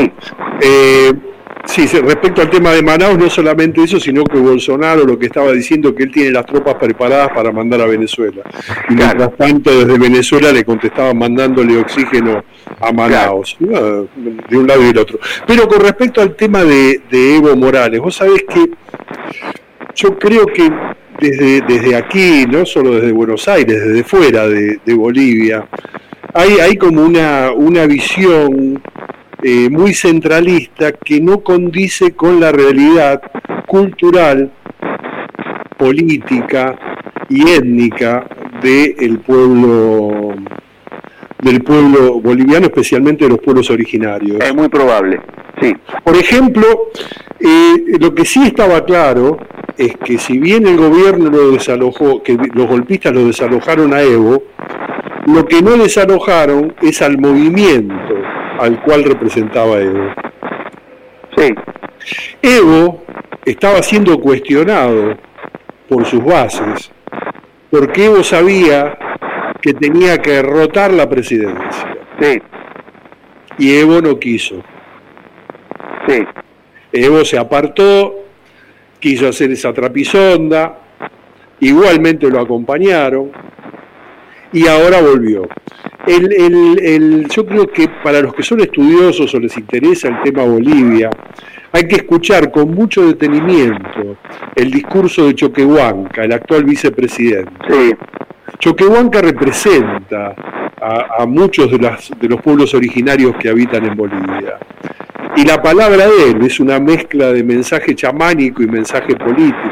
Sí, respecto al tema de Manaus, no solamente eso, sino que Bolsonaro lo que estaba diciendo, que él tiene las tropas preparadas para mandar a Venezuela. Y mientras tanto, desde Venezuela le contestaban mandándole oxígeno a Manaus, de un lado y del otro. Pero con respecto al tema de Evo Morales, vos sabés que yo creo que desde aquí, no solo desde Buenos Aires, desde fuera de Bolivia, hay como una visión muy centralista que no condice con la realidad cultural, política y étnica del pueblo boliviano, especialmente de los pueblos originarios. Es muy probable, sí. Por ejemplo, lo que sí estaba claro es que si bien el gobierno lo desalojó, que los golpistas lo desalojaron a Evo, lo que no desalojaron es al movimiento al cual representaba Evo. Sí. Evo estaba siendo cuestionado por sus bases, porque Evo sabía que tenía que derrotar la presidencia. Sí. Y Evo no quiso. Sí. Evo se apartó, quiso hacer esa trapisonda, igualmente lo acompañaron, y ahora volvió. Yo creo que para los que son estudiosos o les interesa el tema Bolivia, hay que escuchar con mucho detenimiento el discurso de Choquehuanca, el actual vicepresidente. Sí. Choquehuanca representa a muchos de los pueblos originarios que habitan en Bolivia. Y la palabra de él es una mezcla de mensaje chamánico y mensaje político.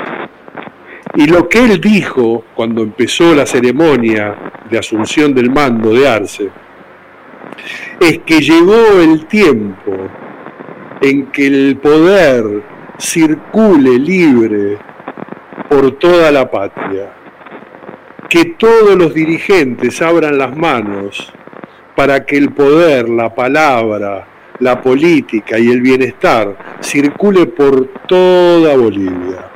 Y lo que él dijo cuando empezó la ceremonia de asunción del mando de Arce es que llegó el tiempo en que el poder circule libre por toda la patria, que todos los dirigentes abran las manos para que el poder, la palabra, la política y el bienestar circule por toda Bolivia.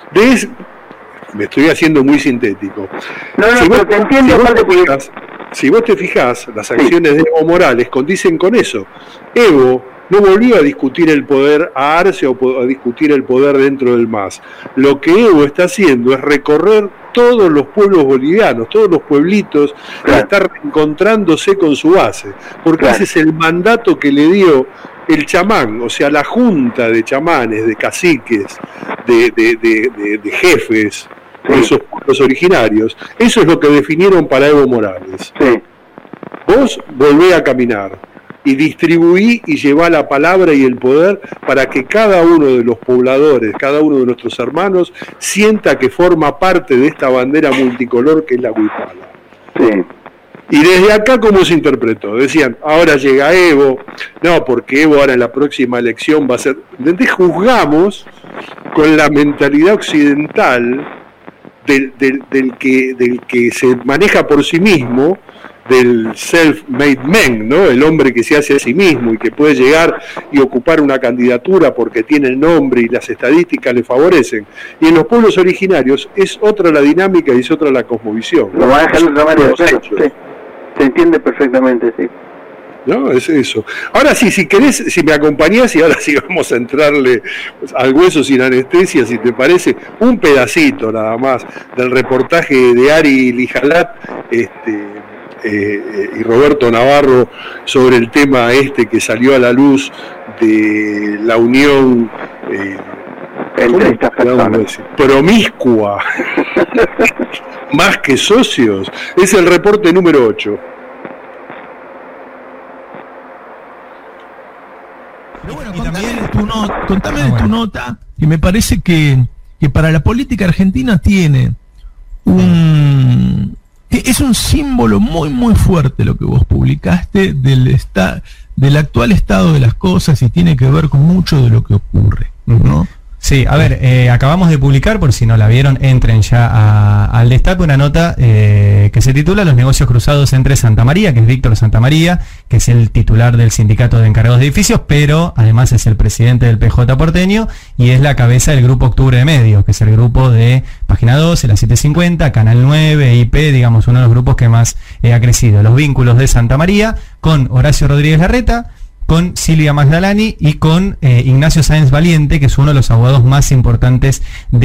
Me estoy haciendo muy sintético. Pero te entiendo. Si vos te fijás, las acciones de Evo Morales condicen con eso. Evo no volvió a discutir el poder a Arce o a discutir el poder dentro del MAS. Lo que Evo está haciendo es recorrer todos los pueblos bolivianos, todos los pueblitos, y está reencontrándose con su base, porque ese es el mandato que le dio el chamán, o sea, la junta de chamanes, de caciques, de jefes de esos pueblos originarios. Eso es lo que definieron para Evo Morales. Vos volvé a caminar y distribuí y llevá la palabra y el poder para que cada uno de los pobladores, cada uno de nuestros hermanos, sienta que forma parte de esta bandera multicolor que es la huipala. Y desde acá, ¿cómo se interpretó? Decían, ahora llega Evo, no, porque Evo ahora en la próxima elección va a ser... ¿Entendés? Juzgamos con la mentalidad occidental del que se maneja por sí mismo, del self-made man, ¿no? El hombre que se hace a sí mismo y que puede llegar y ocupar una candidatura porque tiene el nombre y las estadísticas le favorecen. Y en los pueblos originarios es otra la dinámica y es otra la cosmovisión. Lo manejan de otra manera, claro, sí. Se entiende perfectamente, sí. No, es eso. Ahora sí, si querés, si me acompañás, y ahora sí vamos a entrarle al hueso sin anestesia, si te parece, un pedacito nada más del reportaje de Ari Lijalat, y Roberto Navarro sobre el tema que salió a la luz de la unión entre estas personas promiscua más que socios. Es el reporte número 8. Pero bueno, contame de tu nota, que me parece que para la política argentina tiene es un símbolo muy muy fuerte lo que vos publicaste del actual estado de las cosas, y tiene que ver con mucho de lo que ocurre, ¿no? Sí, a ver, acabamos de publicar, por si no la vieron, entren ya al Destape, una nota que se titula Los negocios cruzados entre Santamaría, que es Víctor Santamaría, que es el titular del sindicato de encargados de edificios, pero además es el presidente del PJ porteño y es la cabeza del grupo Octubre de Medios, que es el grupo de Página 12, la 750, Canal 9, IP, digamos, uno de los grupos que más ha crecido. Los vínculos de Santamaría con Horacio Rodríguez Larreta, con Silvia Magdalani y con Ignacio Sáenz Valiente, que es uno de los abogados más importantes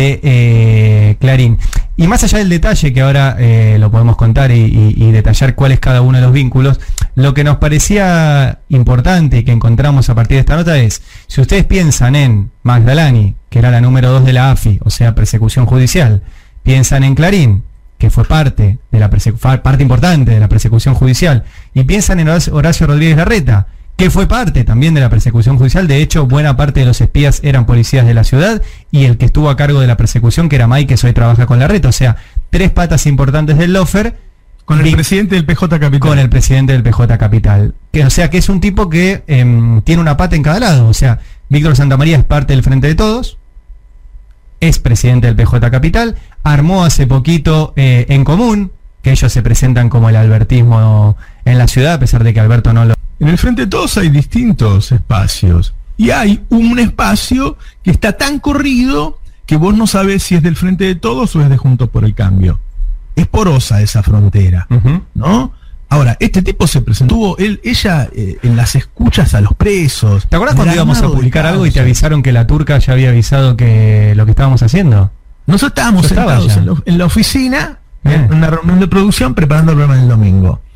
de Clarín. Y más allá del detalle, que ahora lo podemos contar y detallar cuál es cada uno de los vínculos, lo que nos parecía importante y que encontramos a partir de esta nota es, si ustedes piensan en Magdalani, que era la número 2 de la AFI, o sea, persecución judicial, piensan en Clarín, que fue parte importante de la persecución judicial, y piensan en Horacio Rodríguez Larreta, que fue parte también de la persecución judicial. De hecho, buena parte de los espías eran policías de la ciudad, y el que estuvo a cargo de la persecución, que era Mike, que hoy trabaja con Larreta. O sea, 3 patas importantes del lofer. Con el presidente del PJ Capital. Con el presidente del PJ Capital. O sea, que es un tipo que tiene una pata en cada lado. O sea, Víctor Santamaría es parte del Frente de Todos, es presidente del PJ Capital, armó hace poquito En Común, que ellos se presentan como el albertismo en la ciudad, a pesar de que Alberto no lo... En el Frente de Todos hay distintos espacios, y hay un espacio que está tan corrido que vos no sabés si es del Frente de Todos o es de Juntos por el Cambio. Es porosa esa frontera, ¿no? Ahora, este tipo se presentó, ella en las escuchas a los presos. ¿Te acuerdas cuando íbamos a publicar algo y te avisaron que la turca ya había avisado que lo que estábamos haciendo? Nosotros estábamos sentados en la oficina, en una reunión de producción, preparando el programa del domingo.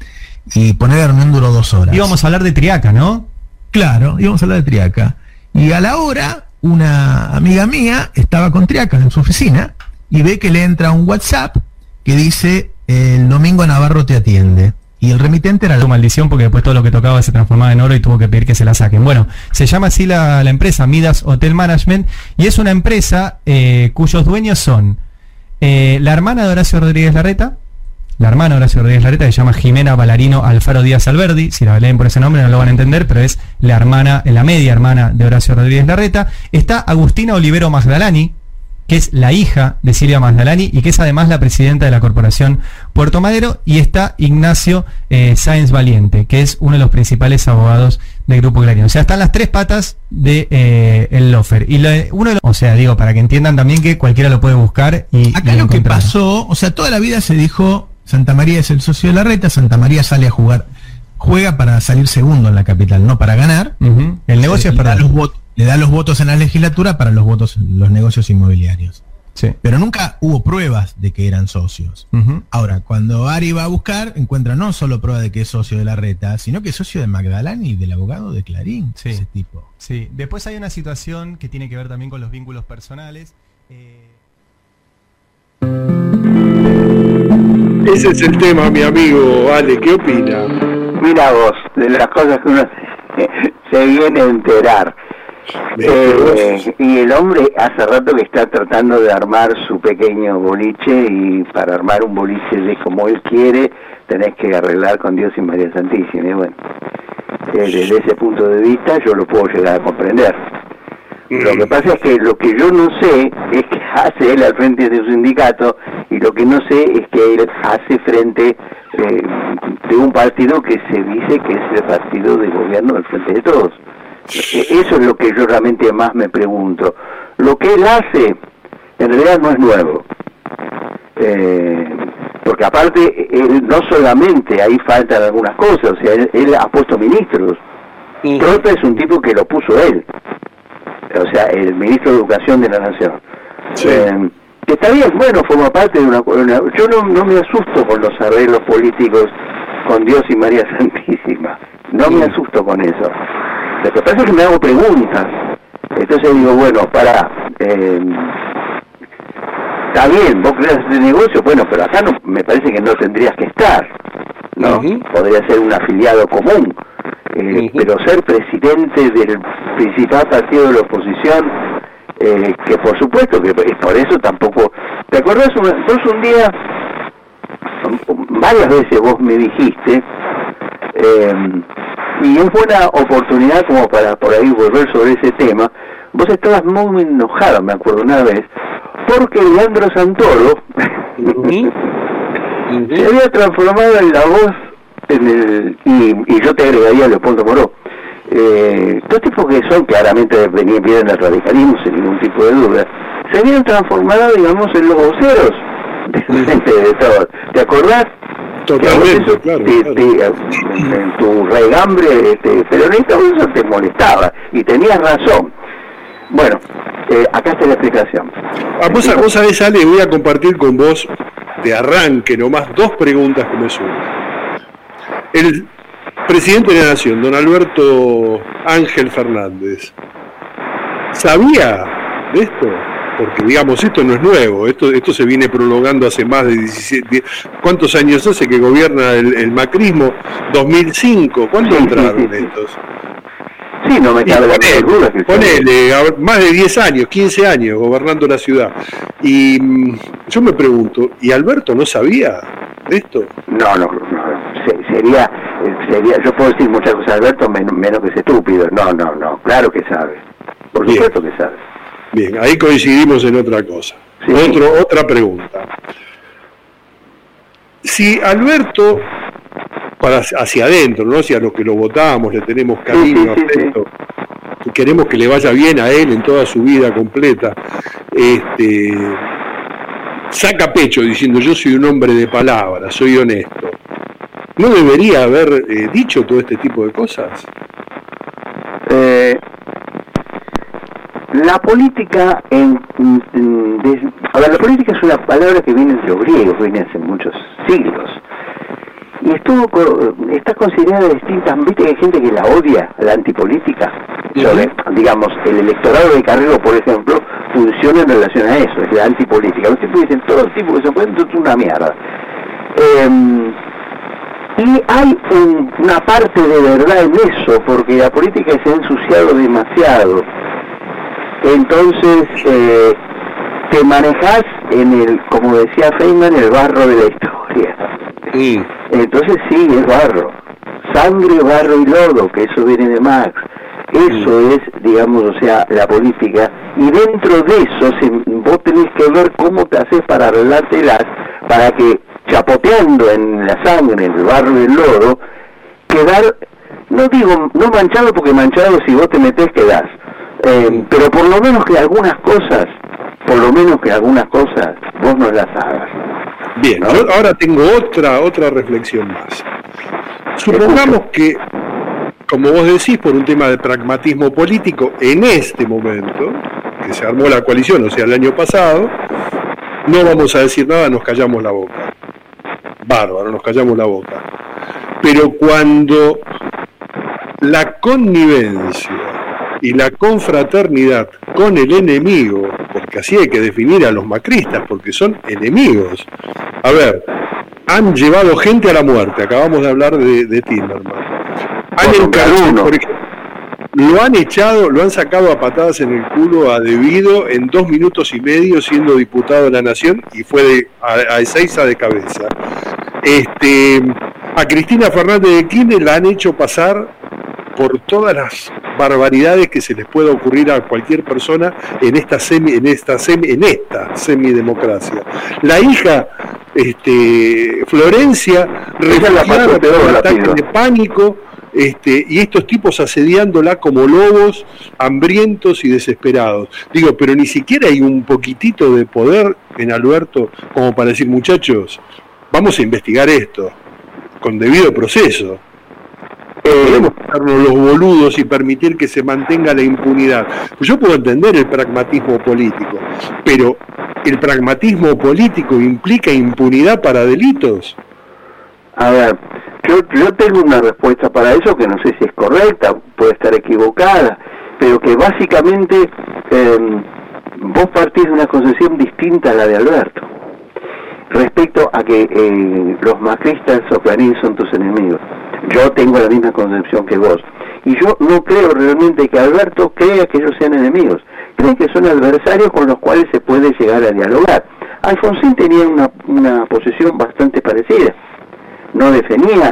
y poner la reunión duró 2 horas. Íbamos a hablar de Triaca, ¿no? Claro, íbamos a hablar de Triaca. Y a la hora, una amiga mía estaba con Triaca en su oficina y ve que le entra un WhatsApp que dice: el domingo Navarro te atiende. Y el remitente era tu maldición, porque después todo lo que tocaba se transformaba en oro y tuvo que pedir que se la saquen. Bueno, se llama así la empresa, Midas Hotel Management, y es una empresa cuyos dueños son la hermana de Horacio Rodríguez Larreta, que se llama Jimena Balarino Alfaro Díaz Alberdi. Si la leen por ese nombre no lo van a entender, pero es la media hermana de Horacio Rodríguez Larreta. Está Agustina Olivero Magdalani, que es la hija de Silvia Magdalani y que es además la presidenta de la Corporación Puerto Madero, y está Ignacio Sáenz Valiente, que es uno de los principales abogados del Grupo Clarín. O sea, están las 3 patas de el lofer. Y para que entiendan también que cualquiera lo puede buscar y acá lo que pasó, o sea, toda la vida se dijo: Santa María es el socio de Larreta, Santa María sale a juega para salir segundo en la capital, no para ganar. El negocio es para le da los votos en la legislatura para los negocios inmobiliarios. Sí. Pero nunca hubo pruebas de que eran socios. Ahora, cuando Ari va a buscar, encuentra no solo prueba de que es socio de Larreta, sino que es socio de Magdalani y del abogado de Clarín, ese tipo. Sí. Después hay una situación que tiene que ver también con los vínculos personales. Ese es el tema, mi amigo Ale, ¿qué opina? Mira vos, de las cosas que uno se viene a enterar. Y el hombre hace rato que está tratando de armar su pequeño boliche, y para armar un boliche de como él quiere tenés que arreglar con Dios y María Santísima. Y bueno, desde ese punto de vista yo lo puedo llegar a comprender. Lo que pasa es que lo que yo no sé es qué hace él al frente de su sindicato, y lo que no sé es que él hace frente de un partido que se dice que es el partido de gobierno del Frente de Todos. Eso es lo que yo realmente más me pregunto. Lo que él hace en realidad no es nuevo, porque aparte él no solamente ahí faltan algunas cosas, o sea, él ha puesto ministros. Trota es un tipo que lo puso él, o sea, el ministro de Educación de la Nación. Sí. Que está bien, bueno, forma parte de una yo no me asusto con los arreglos políticos con Dios y María Santísima, no me asusto con eso. Lo que pasa es que me hago preguntas, entonces digo, bueno, está bien, vos creas ese negocio, bueno, pero acá no, me parece que no tendrías que estar, ¿no? Podría ser un afiliado común, pero ser presidente del principal partido de la oposición, que por supuesto que por eso tampoco... ¿Te acordás? Vos un día, varias veces vos me dijiste, y es buena oportunidad como para por ahí volver sobre ese tema, vos estabas muy enojado, me acuerdo una vez, porque Leandro Santoro se había transformado en la voz y yo te agregaría a Leopoldo Moró, dos tipos que son claramente vienen del radicalismo sin ningún tipo de duda, se habían transformado, digamos, en los voceros del Frente de Todos. ¿Te acordás? Totalmente, claro. En tu regambre peronista eso te molestaba y tenías razón. Bueno, acá está la explicación. Vos sabés, Ale, voy a compartir con vos de arranque nomás 2 preguntas que me surgen. El presidente de la Nación, don Alberto Ángel Fernández, ¿sabía de esto? Porque, digamos, esto no es nuevo, esto se viene prolongando hace más de 17... ¿Cuántos años hace que gobierna el macrismo? 2005, ¿cuánto entraron estos? Sí, no me cabe la duda. Ponele, más de 10 años, 15 años gobernando la ciudad. Y yo me pregunto, ¿y Alberto no sabía de esto? No, sería, yo puedo decir muchas cosas, Alberto, menos que es estúpido. No, claro que sabe. Por supuesto que sabe. Bien, ahí coincidimos en otra cosa. Sí. Otra pregunta. Si Alberto, hacia adentro, ¿no? Hacia los que lo votamos, le tenemos cariño, afecto, y queremos que le vaya bien a él en toda su vida completa, saca pecho diciendo: yo soy un hombre de palabra, soy honesto. ¿No debería haber dicho todo este tipo de cosas? La política la política es una palabra que viene de los griegos, viene hace muchos siglos. y está considerada distinta. Viste que hay gente que la odia, la antipolítica. Digamos, el electorado de Carrero, por ejemplo, funciona en relación a eso, es la antipolítica. Los tipos dicen, todo el tipo que se pueden, es una mierda. Y hay una parte de verdad en eso, porque la política se ha ensuciado demasiado. Entonces, te manejás como decía Feynman, el barro de la historia. Entonces sí, es barro. Sangre, barro y lodo, que eso viene de Marx. Eso es, digamos, o sea, la política. Y dentro de eso, vos tenés que ver cómo te haces para arreglártelas, para que, chapoteando en la sangre, en el barro y el lodo, quedar, no manchado, porque manchado si vos te metés quedás. Pero por lo menos que algunas cosas, vos no las hagas. Bien, ahora tengo otra reflexión más. Supongamos que, como vos decís, por un tema de pragmatismo político, en este momento, que se armó la coalición, o sea, el año pasado, no vamos a decir nada, nos callamos la boca. Bárbaro, nos callamos la boca. Pero cuando la connivencia y la confraternidad con el enemigo, porque así hay que definir a los macristas, porque son enemigos. A ver, han llevado gente a la muerte, acabamos de hablar de Timerman. Han encargado, por ejemplo, lo han echado, lo han sacado a patadas en el culo a Devido en 2 minutos y medio siendo diputado de la Nación y fue a Ezeiza de cabeza. A Cristina Fernández de Kirchner la han hecho pasar por todas las barbaridades que se les pueda ocurrir a cualquier persona en esta semidemocracia. La hija Florencia refugiada por un ataque de pánico, y estos tipos asediándola como lobos hambrientos y desesperados. Digo, pero ni siquiera hay un poquitito de poder en Alberto como para decir, muchachos, vamos a investigar esto con debido proceso. Podemos hacernos los boludos y permitir que se mantenga la impunidad. Pues yo puedo entender el pragmatismo político, pero ¿el pragmatismo político implica impunidad para delitos? A ver, yo tengo una respuesta para eso que no sé si es correcta, puede estar equivocada, pero que básicamente vos partís de una concepción distinta a la de Alberto, respecto a que los macristas o Clarín son tus enemigos. Yo tengo la misma concepción que vos, y yo no creo realmente que Alberto crea que ellos sean enemigos, cree que son adversarios con los cuales se puede llegar a dialogar. Alfonsín tenía una posición bastante parecida. No definía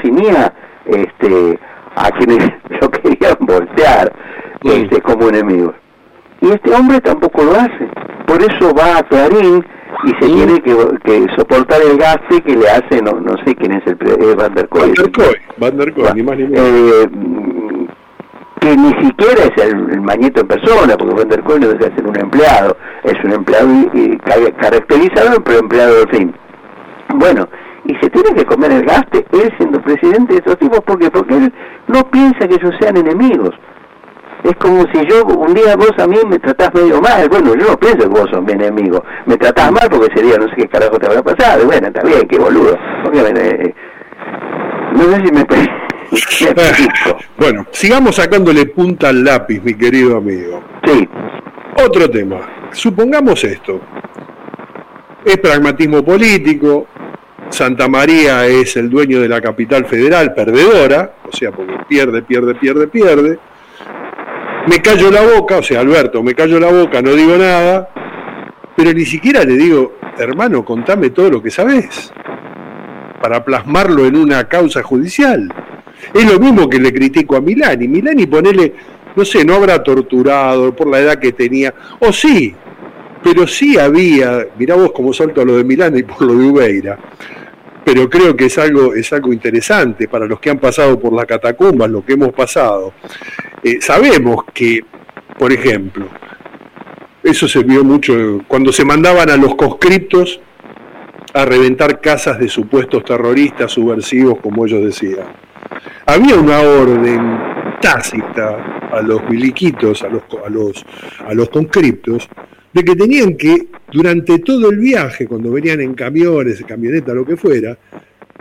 a quienes lo querían voltear como enemigos. Y este hombre tampoco lo hace. Por eso va a Clarín y se tiene que soportar el gaste que le hace, no sé quién es Van der Kooi. Ni más ni menos. Que ni siquiera es el Mañeto en persona, porque Van der Kooi no debe ser un empleado, es un empleado caracterizado, pero empleado de fin. Bueno, y se tiene que comer el gaste, él siendo presidente de estos tipos, porque él no piensa que ellos sean enemigos. Es como si un día vos a mí me tratás medio mal. Bueno, yo no pienso que vos sos mi enemigo. Me tratás mal porque ese día no sé qué carajo te habrá pasado. Y bueno, está bien, qué boludo. Porque, no sé si me explico. Bueno, sigamos sacándole punta al lápiz, mi querido amigo. Sí. Otro tema. Supongamos esto. Es pragmatismo político. Santa María es el dueño de la capital federal, perdedora. O sea, porque pierde. Me callo la boca, o sea, Alberto, me callo la boca, no digo nada, pero ni siquiera le digo, hermano, contame todo lo que sabés, para plasmarlo en una causa judicial. Es lo mismo que le critico a Milani. Milani, ponele, no sé, no habrá torturado por la edad que tenía, o sí, pero sí había, mirá vos cómo salto lo de Milani por lo de Ubeira. Pero creo que es algo interesante para los que han pasado por las catacumbas, lo que hemos pasado. Sabemos que, por ejemplo, eso se vio mucho cuando se mandaban a los conscriptos a reventar casas de supuestos terroristas subversivos, como ellos decían. Había una orden tácita a los miliquitos, a los conscriptos, de que tenían que, durante todo el viaje, cuando venían en camiones, camioneta, lo que fuera,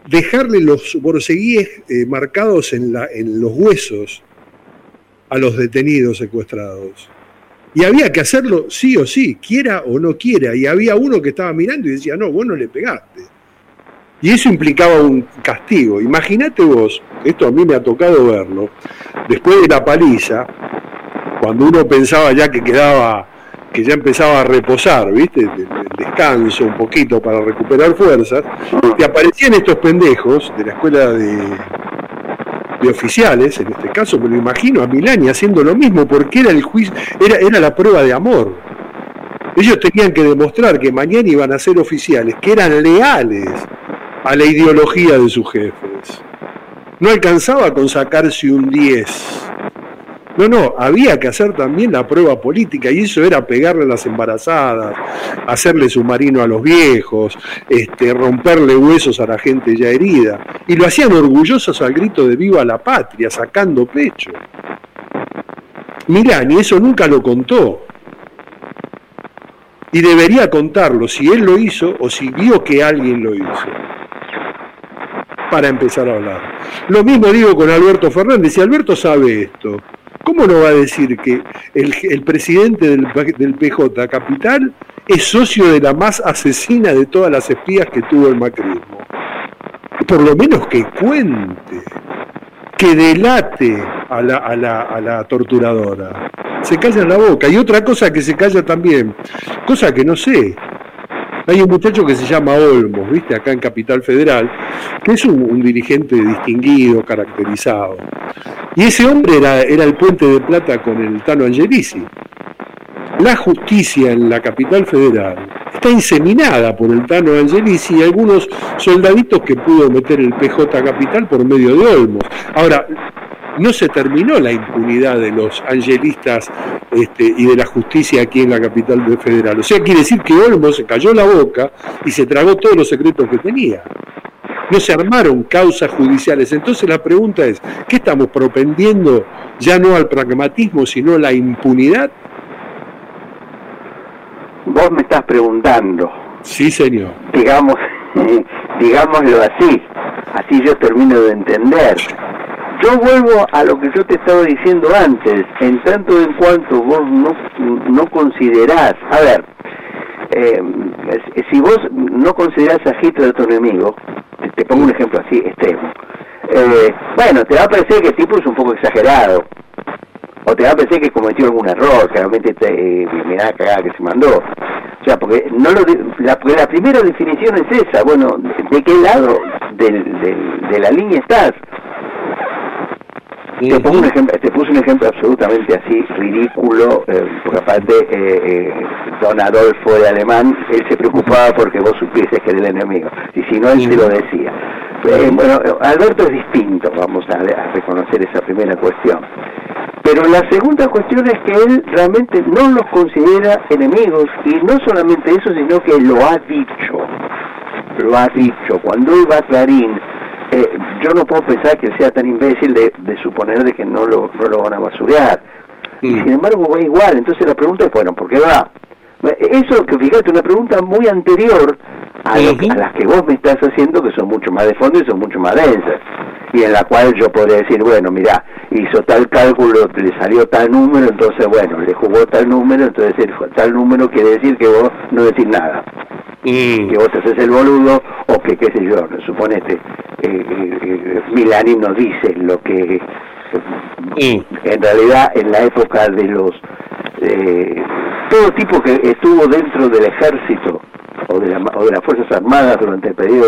dejarle los borceguíes marcados en los huesos a los detenidos secuestrados. Y había que hacerlo sí o sí, quiera o no quiera. Y había uno que estaba mirando y decía, no, vos no le pegaste. Y eso implicaba un castigo. Imagínate vos, esto a mí me ha tocado verlo, después de la paliza, cuando uno pensaba ya que ya empezaba a reposar, ¿viste? El descanso un poquito para recuperar fuerzas, te aparecían estos pendejos de la escuela de oficiales, en este caso me lo imagino a Milani haciendo lo mismo, porque era el juicio, era la prueba de amor. Ellos tenían que demostrar que mañana iban a ser oficiales, que eran leales a la ideología de sus jefes. No alcanzaba con sacarse un 10. No, había que hacer también la prueba política, y eso era pegarle a las embarazadas, hacerle submarino a los viejos, romperle huesos a la gente ya herida, y lo hacían orgullosos al grito de viva la patria, sacando pecho. Milani eso nunca lo contó, y debería contarlo si él lo hizo o si vio que alguien lo hizo, para empezar a hablar. Lo mismo digo con Alberto Fernández. Si Alberto sabe esto, ¿cómo no va a decir que el presidente del PJ Capital es socio de la más asesina de todas las espías que tuvo el macrismo? Por lo menos que cuente, que delate a la torturadora. Se callan la boca. Y otra cosa que se calla también, cosa que no sé. Hay un muchacho que se llama Olmos, ¿viste? Acá en Capital Federal, que es un dirigente distinguido, caracterizado. Y ese hombre era el puente de plata con el Tano Angelici. La justicia en la Capital Federal está inseminada por el Tano Angelici y algunos soldaditos que pudo meter el PJ Capital por medio de Olmos. Ahora, no se terminó la impunidad de los angelistas y de la justicia aquí en la Capital Federal. O sea, quiere decir que Olmos se cayó la boca y se tragó todos los secretos que tenía. No se armaron causas judiciales. Entonces la pregunta es, ¿qué estamos propendiendo ya no al pragmatismo, sino a la impunidad? Vos me estás preguntando. Sí, señor. Digámoslo así yo termino de entender. Yo vuelvo a lo que yo te estaba diciendo antes, en tanto en cuanto vos no considerás, a ver, si vos no considerás a Hitler tu enemigo, te pongo un ejemplo así extremo, bueno, te va a parecer que el tipo es un poco exagerado, o te va a parecer que cometió algún error, que realmente mirá la cagada que se mandó. O sea, porque la primera definición es esa, bueno, ¿de qué lado de la línea estás? Te puse un ejemplo absolutamente así ridículo, porque aparte don Adolfo de Alemán, él se preocupaba porque vos supieses que era el enemigo, y si no él te lo decía. Bueno, Alberto es distinto, vamos a reconocer esa primera cuestión. Pero la segunda cuestión es que él realmente no los considera enemigos, y no solamente eso, sino que lo ha dicho. Cuando él va a Clarín, yo no puedo pensar que sea tan imbécil de suponer de que no lo van a basurear. Y sin embargo va igual. Entonces la pregunta es, bueno, ¿por qué va? Eso, que fíjate, una pregunta muy anterior a las que vos me estás haciendo, que son mucho más de fondo y son mucho más densas, y en la cual yo podría decir, bueno, mirá, hizo tal cálculo, le salió tal número, entonces bueno, le jugó tal número, entonces tal número quiere decir que vos no decís nada, que vos haces el boludo, o que qué sé yo, suponete, Milani nos dice lo que en realidad en la época de los todo tipo que estuvo dentro del ejército o de las Fuerzas Armadas durante el periodo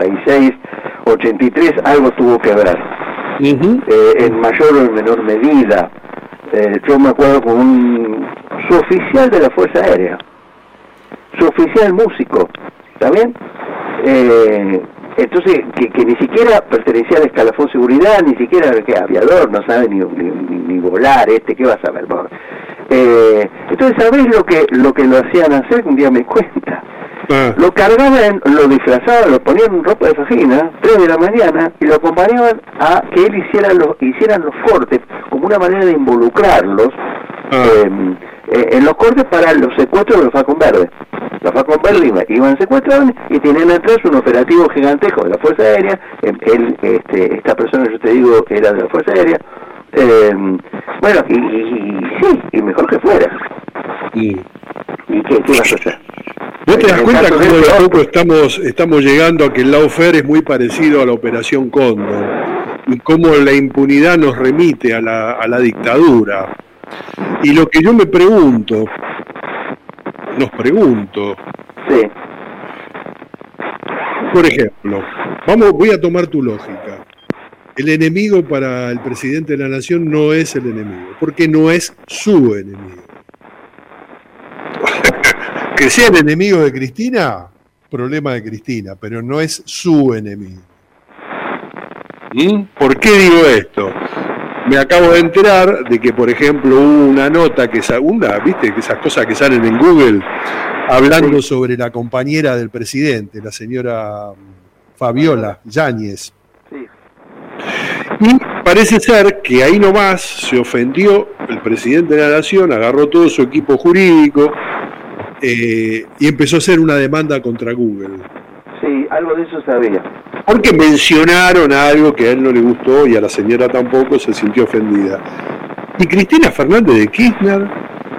76-83, algo tuvo que ver, en mayor o en menor medida. Yo me acuerdo con su oficial de la Fuerza Aérea, su oficial músico, ¿está bien? Entonces, que ni siquiera pertenecía al escalafón seguridad, ni siquiera aviador, no sabe ni volar, ¿qué vas a ver? Entonces, ¿sabés lo que lo hacían hacer? Un día me cuenta. Lo cargaban, lo disfrazaban, lo ponían en ropa de fajina, 3 de la mañana, y lo acompañaban a que él hicieran los cortes, como una manera de involucrarlos en los cortes para los secuestros de los Falcon Verdes. la Falcon Berlin, iban secuestrados y tenían atrás un operativo gigantesco de la Fuerza Aérea. Esta persona, yo te digo, era de la Fuerza Aérea. Bueno, y mejor que fuera. ¿Y qué vas a hacer? ¿Vos te das cuenta cómo de a poco estamos llegando a que el lawfare es muy parecido a la Operación Cóndor? Y cómo la impunidad nos remite a la dictadura. Y lo que yo nos pregunto, sí. Por ejemplo, voy a tomar tu lógica. El enemigo para el presidente de la nación no es el enemigo, porque no es su enemigo. Que sea el enemigo de Cristina, problema de Cristina, pero no es su enemigo. ¿Por qué digo esto? Me acabo de enterar de que, por ejemplo, hubo una nota viste, que esas cosas que salen en Google, hablando sobre la compañera del presidente, la señora Fabiola Yáñez. Y parece ser que ahí nomás se ofendió el presidente de la nación, agarró todo su equipo jurídico y empezó a hacer una demanda contra Google. Sí, algo de eso sabía. Porque mencionaron algo que a él no le gustó y a la señora tampoco, se sintió ofendida. Y Cristina Fernández de Kirchner,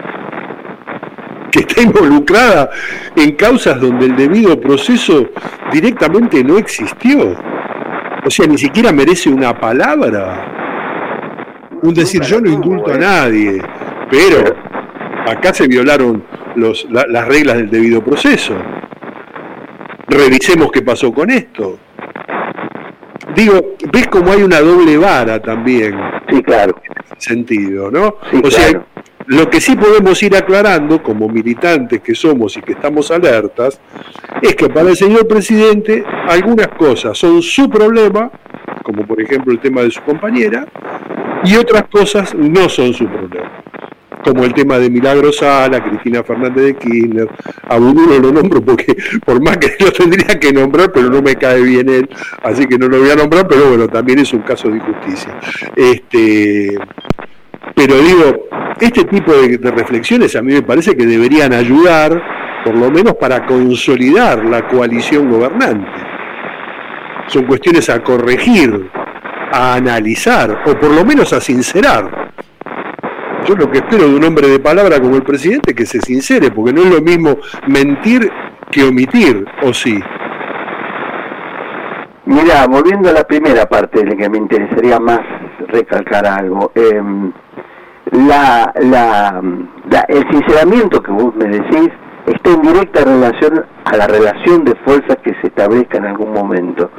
que está involucrada en causas donde el debido proceso directamente no existió. O sea, ni siquiera merece una palabra. Un decir, yo no indulto a nadie, pero acá se violaron las reglas del debido proceso. Revisemos qué pasó con esto. Digo, ves cómo hay una doble vara también. Sí, claro. En ese sentido, ¿no? Sí, o sea, claro. Lo que sí podemos ir aclarando, como militantes que somos y que estamos alertas, es que para el señor presidente algunas cosas son su problema, como por ejemplo el tema de su compañera, y otras cosas no son su problema. Como el tema de Milagro Sala, Cristina Fernández de Kirchner, a Bunulo lo nombro porque por más que lo tendría que nombrar, pero no me cae bien él, así que no lo voy a nombrar, pero bueno, también es un caso de injusticia. Pero digo, este tipo de reflexiones a mí me parece que deberían ayudar, por lo menos para consolidar la coalición gobernante. Son cuestiones a corregir, a analizar, o por lo menos a sincerar. Yo lo que espero de un hombre de palabra como el presidente es que se sincere, porque no es lo mismo mentir que omitir, ¿o sí? Mira, volviendo a la primera parte, de que me interesaría más recalcar algo. El sinceramiento que vos me decís está en directa relación a la relación de fuerzas que se establezca en algún momento.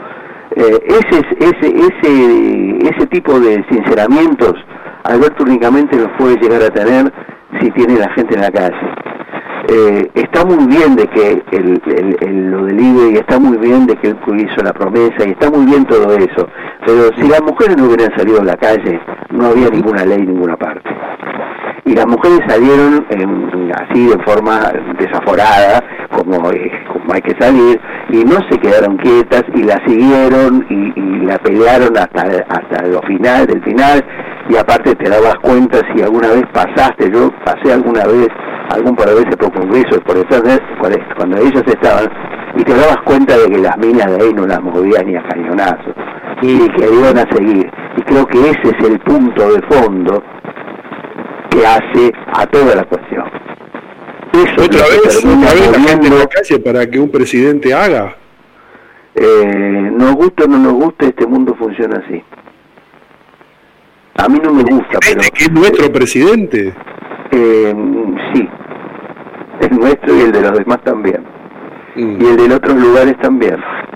Ese tipo de sinceramientos Alberto únicamente los puede llegar a tener si tiene la gente en la calle. Está muy bien de que lo del IBE, y está muy bien de que él hizo la promesa, y está muy bien todo eso, pero si las mujeres no hubieran salido a la calle, no había ninguna ley en ninguna parte. Y las mujeres salieron así de forma desaforada, como hay que salir, y no se quedaron quietas, y la siguieron, y la pelearon hasta lo final del final, y aparte te dabas cuenta si alguna vez pasaste, yo pasé alguna vez, algún par de veces por Congreso, por Internet, cuando ellos estaban, y te dabas cuenta de que las minas de ahí no las movían ni a cañonazos, y que iban a seguir. Y creo que ese es el punto de fondo que hace a toda la cuestión. Eso otra vez la gente en la calle para que un presidente haga. Nos gusta o no nos gusta, este mundo funciona así. A mí no me gusta, pero... ¿Que es nuestro presidente? Sí. El nuestro y el de los demás también. Y el de otros lugares también.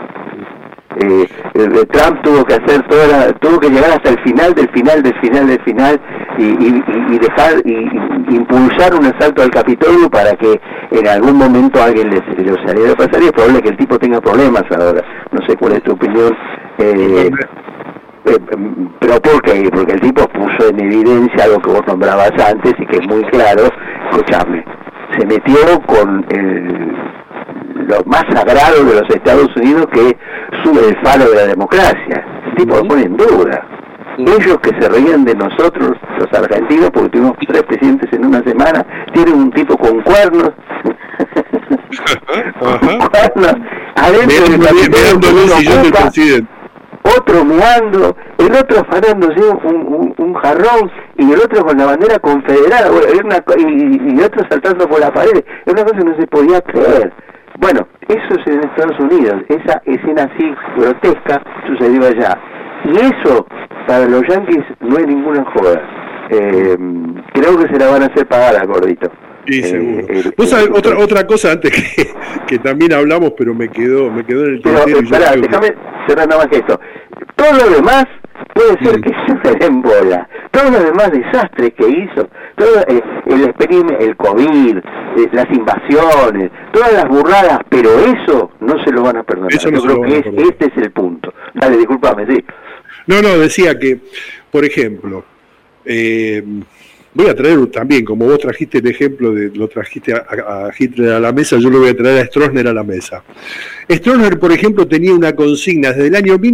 Trump tuvo que hacer tuvo que llegar hasta el final del final y dejar y impulsar un asalto al Capitolio para que en algún momento alguien le saliera a pasar, y es probable que el tipo tenga problemas ahora. No sé cuál es tu opinión, pero ¿por qué? Porque el tipo puso en evidencia algo que vos nombrabas antes y que es muy claro. Escuchame, se metió con lo más sagrado de los Estados Unidos, que sube el faro de la democracia. El tipo lo pone en duda. Ellos que se reían de nosotros, los argentinos, porque tuvimos 3 presidentes en una semana, tienen un tipo con cuernos. Adentro del Capitolio otro meando, el otro afanándose un jarrón y el otro con la bandera confederada, y otro saltando por la pared. Es una cosa que no se podía creer. Bueno, eso es en Estados Unidos, esa escena así grotesca sucedió allá. Y eso, para los yanquis, no es ninguna joda. Creo que se la van a hacer pagar al gordito. Sí, seguro. Vos sabés, otra cosa antes que también hablamos, pero me quedó en el tintero. Pero, déjame cerrar nada más que esto. Todo lo demás puede ser que se me den bola. Todos los demás desastres que hizo, todo el experimento, el COVID, las invasiones, todas las burradas, pero eso no se lo van a perdonar. Eso no Yo creo que este es el punto. Dale, discúlpame, sí. No, decía que, por ejemplo, voy a traer también, como vos trajiste el ejemplo, lo trajiste a Hitler a la mesa, yo lo voy a traer a Stroessner a la mesa. Stroessner, por ejemplo, tenía una consigna desde el año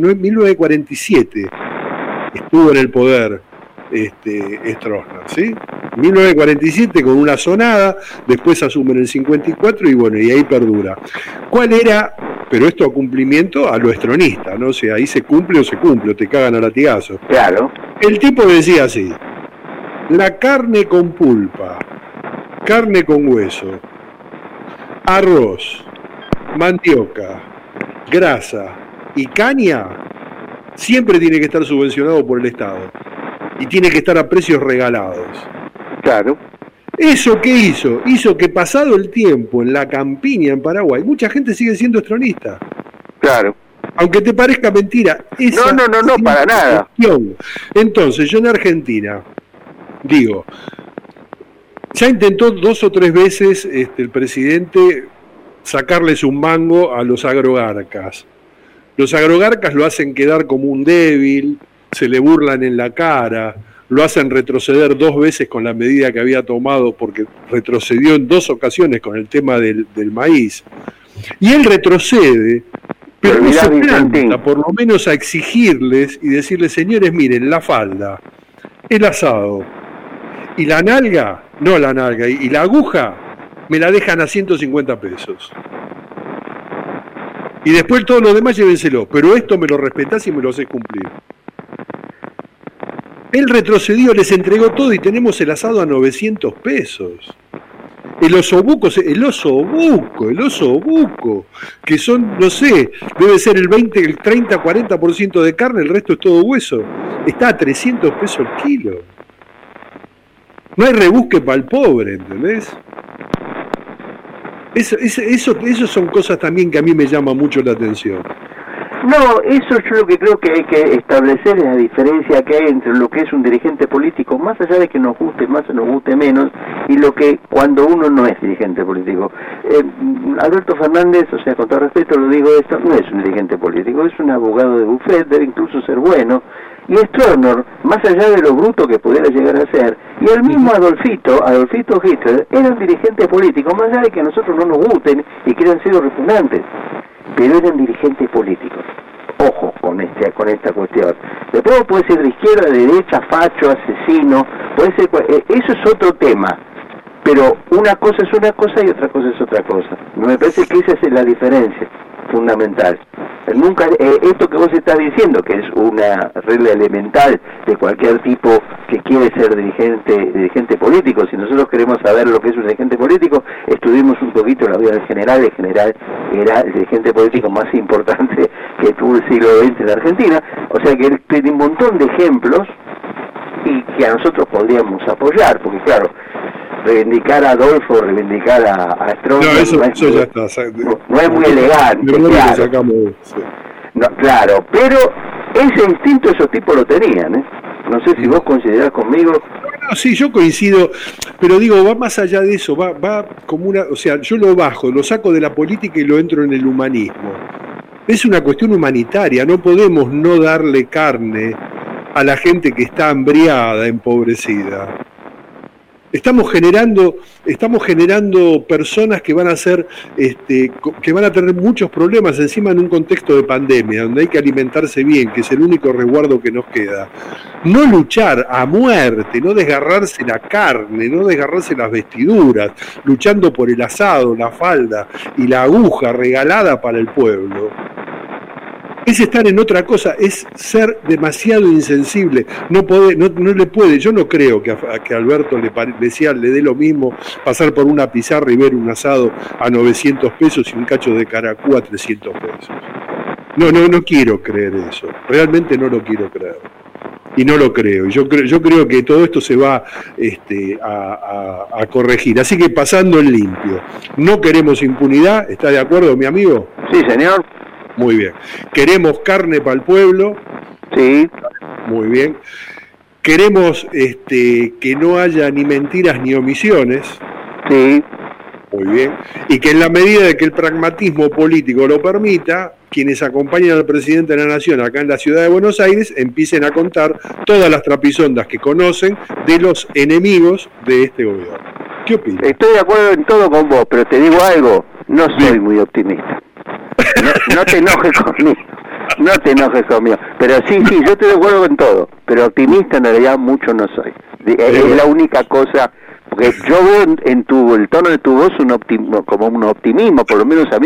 1947, estuvo en el poder Stroessner, ¿sí? 1947 con una sonada, después asume en el 54 y bueno, y ahí perdura. ¿Cuál era? Pero esto a cumplimiento a lo estronista, ¿no? O sea, ahí se cumple o se cumple, o te cagan a latigazos. Claro. El tipo decía así: la carne con pulpa, carne con hueso, arroz, mandioca, grasa y caña siempre tiene que estar subvencionado por el Estado y tiene que estar a precios regalados. Claro. ¿Eso qué hizo? Hizo que pasado el tiempo en la campiña en Paraguay, mucha gente sigue siendo estronista. Claro. Aunque te parezca mentira. No, para nada. Entonces, yo en Argentina, digo, ya intentó 2 o 3 veces el presidente sacarles un mango a los agrogarcas. Los agrogarcas lo hacen quedar como un débil, se le burlan en la cara, lo hacen retroceder 2 veces con la medida que había tomado, porque retrocedió en 2 ocasiones con el tema del maíz. Y él retrocede, pero no se planta, por lo menos a exigirles y decirles: señores, miren, la falda, el asado y la nalga, y la aguja me la dejan a 150 pesos. Y después todo lo demás llévenselo, pero esto me lo respetás y me lo haces cumplir. Él retrocedió, les entregó todo y tenemos el asado a 900 pesos. El osobuco, que son, no sé, debe ser el 20, el 30, 40% de carne, el resto es todo hueso. Está a 300 pesos el kilo. No hay rebusque para el pobre, ¿entendés? Eso son cosas también que a mí me llaman mucho la atención. No, eso yo lo que creo que hay que establecer es la diferencia que hay entre lo que es un dirigente político, más allá de que nos guste más o nos guste menos, y lo que cuando uno no es dirigente político. Alberto Fernández, o sea, con todo respeto lo digo esto, no es un dirigente político, es un abogado de bufete, debe incluso ser bueno. Y Stroessner, más allá de lo bruto que pudiera llegar a ser, y el mismo Adolfito Hitler, era un dirigente político, más allá de que a nosotros no nos gusten y que hayan sido repugnantes, pero eran dirigentes políticos. Ojo con esta cuestión. Después puede ser de izquierda, de derecha, facho, asesino, puede ser, eso es otro tema. Pero una cosa es una cosa y otra cosa es otra cosa. Me parece que esa es la diferencia fundamental. Nunca esto que vos estás diciendo, que es una regla elemental de cualquier tipo que quiere ser dirigente político. Si nosotros queremos saber lo que es un dirigente político, estudiemos un poquito la vida del general. El general era el dirigente político más importante que tuvo el siglo XX en Argentina. O sea que él tiene un montón de ejemplos y que a nosotros podríamos apoyar, porque claro, reivindicar a Adolfo, reivindicar a Stroessner, no es muy elegante, claro. No, claro, pero ese instinto esos tipos lo tenían, ¿eh? No sé si vos considerás conmigo. No, sí, yo coincido, pero digo, va más allá de eso, va como una, o sea, yo lo bajo, lo saco de la política y lo entro en el humanismo. Es una cuestión humanitaria, no podemos no darle carne a la gente que está hambriada, empobrecida. Estamos generando personas que van a ser, que van a tener muchos problemas encima en un contexto de pandemia, donde hay que alimentarse bien, que es el único resguardo que nos queda. No luchar a muerte, no desgarrarse la carne, no desgarrarse las vestiduras, luchando por el asado, la falda y la aguja regalada para el pueblo. Es estar en otra cosa, es ser demasiado insensible. No le puede, yo no creo que a Alberto le dé lo mismo pasar por una pizarra y ver un asado a 900 pesos y un cacho de caracú a 300 pesos. No quiero creer eso, realmente no lo quiero creer. Y no lo creo, yo creo que todo esto se va a corregir. Así que pasando en limpio, no queremos impunidad, ¿está de acuerdo mi amigo? Sí, señor. Muy bien. ¿Queremos carne para el pueblo? Sí. Muy bien. ¿Queremos que no haya ni mentiras ni omisiones? Sí. Muy bien. Y que en la medida de que el pragmatismo político lo permita, quienes acompañan al presidente de la Nación acá en la ciudad de Buenos Aires empiecen a contar todas las trapisondas que conocen de los enemigos de este gobierno. ¿Qué opinas? Estoy de acuerdo en todo con vos, pero te digo algo, no soy muy optimista. No te enojes conmigo. No te enojes conmigo. Pero sí, yo estoy de acuerdo con todo. Pero optimista en realidad mucho no soy. Es la única cosa. Porque yo veo en el tono de tu voz como un optimismo. Por lo menos a mí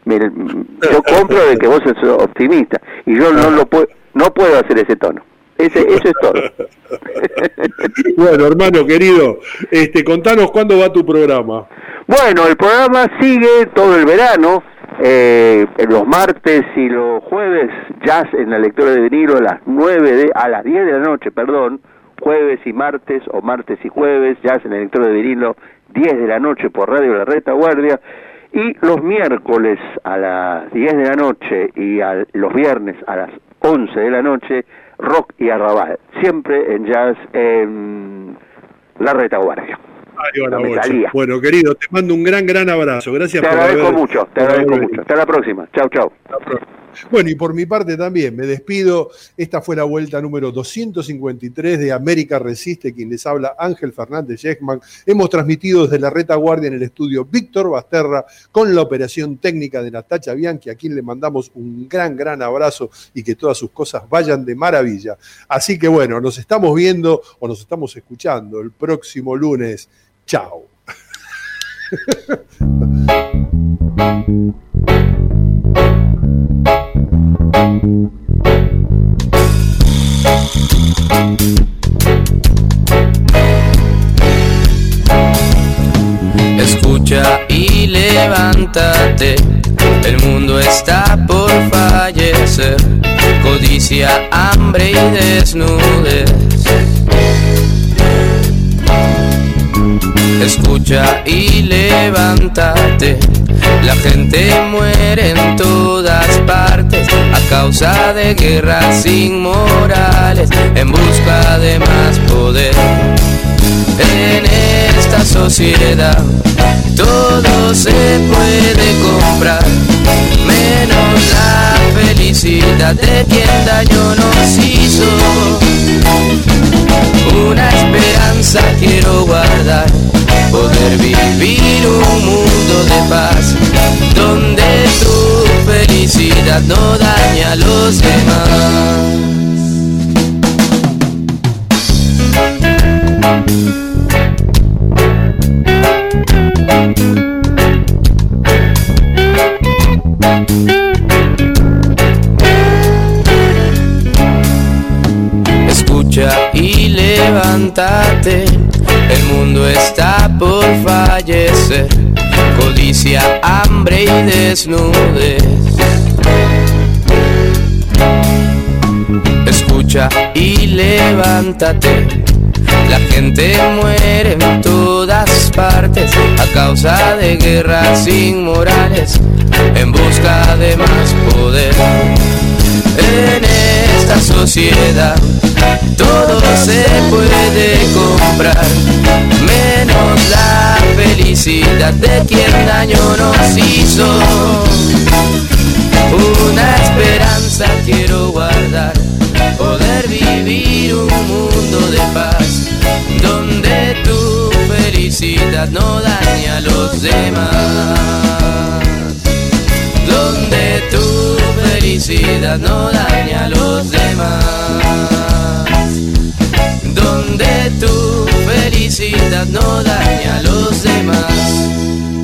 yo compro de que vos sos optimista. Y yo no puedo hacer ese tono. Eso es todo. Bueno, hermano querido, contanos cuándo va tu programa. Bueno, el programa sigue todo el verano. Los martes y los jueves jazz en la lectura de vinilo a las 10 de la noche, jueves y martes o martes y jueves jazz en la lectura de vinilo 10 de la noche por Radio La Retaguardia, y los miércoles a las 10 de la noche y los viernes a las 11 de la noche rock y arrabal, siempre en jazz en La Retaguardia. Bueno, querido, te mando un gran abrazo. Gracias por haber... Te agradezco mucho. Hasta la próxima. Chau. Bueno, y por mi parte también, me despido. Esta fue la vuelta número 253 de América Resiste, quien les habla, Ángel Fernández Yechman. Hemos transmitido desde La Retaguardia en el estudio Víctor Basterra, con la operación técnica de Natacha Bianchi, a quien le mandamos un gran abrazo y que todas sus cosas vayan de maravilla. Así que bueno, nos estamos viendo o nos estamos escuchando el próximo lunes. Chao. Escucha y levántate, el mundo está por fallecer, codicia, hambre y desnudez. Escucha y levántate, la gente muere en todas partes a causa de guerras inmorales en busca de más poder. En esta sociedad todo se puede comprar, menos la felicidad de quien daño nos hizo. Una esperanza quiero guardar, poder vivir un mundo de paz, donde tu felicidad no dañe a los demás. Escucha y levántate, el mundo está por fallecer, codicia, hambre y desnudez. Escucha y levántate, la gente muere en todas partes a causa de guerras inmorales en busca de más poder. En esta sociedad todo se puede comprar, menos la felicidad de quien daño nos hizo. Una esperanza quiero guardar, poder vivir un mundo de paz, donde tu felicidad no daña a los demás. Donde tu felicidad no daña a los demás. Donde tu felicidad no daña a los demás.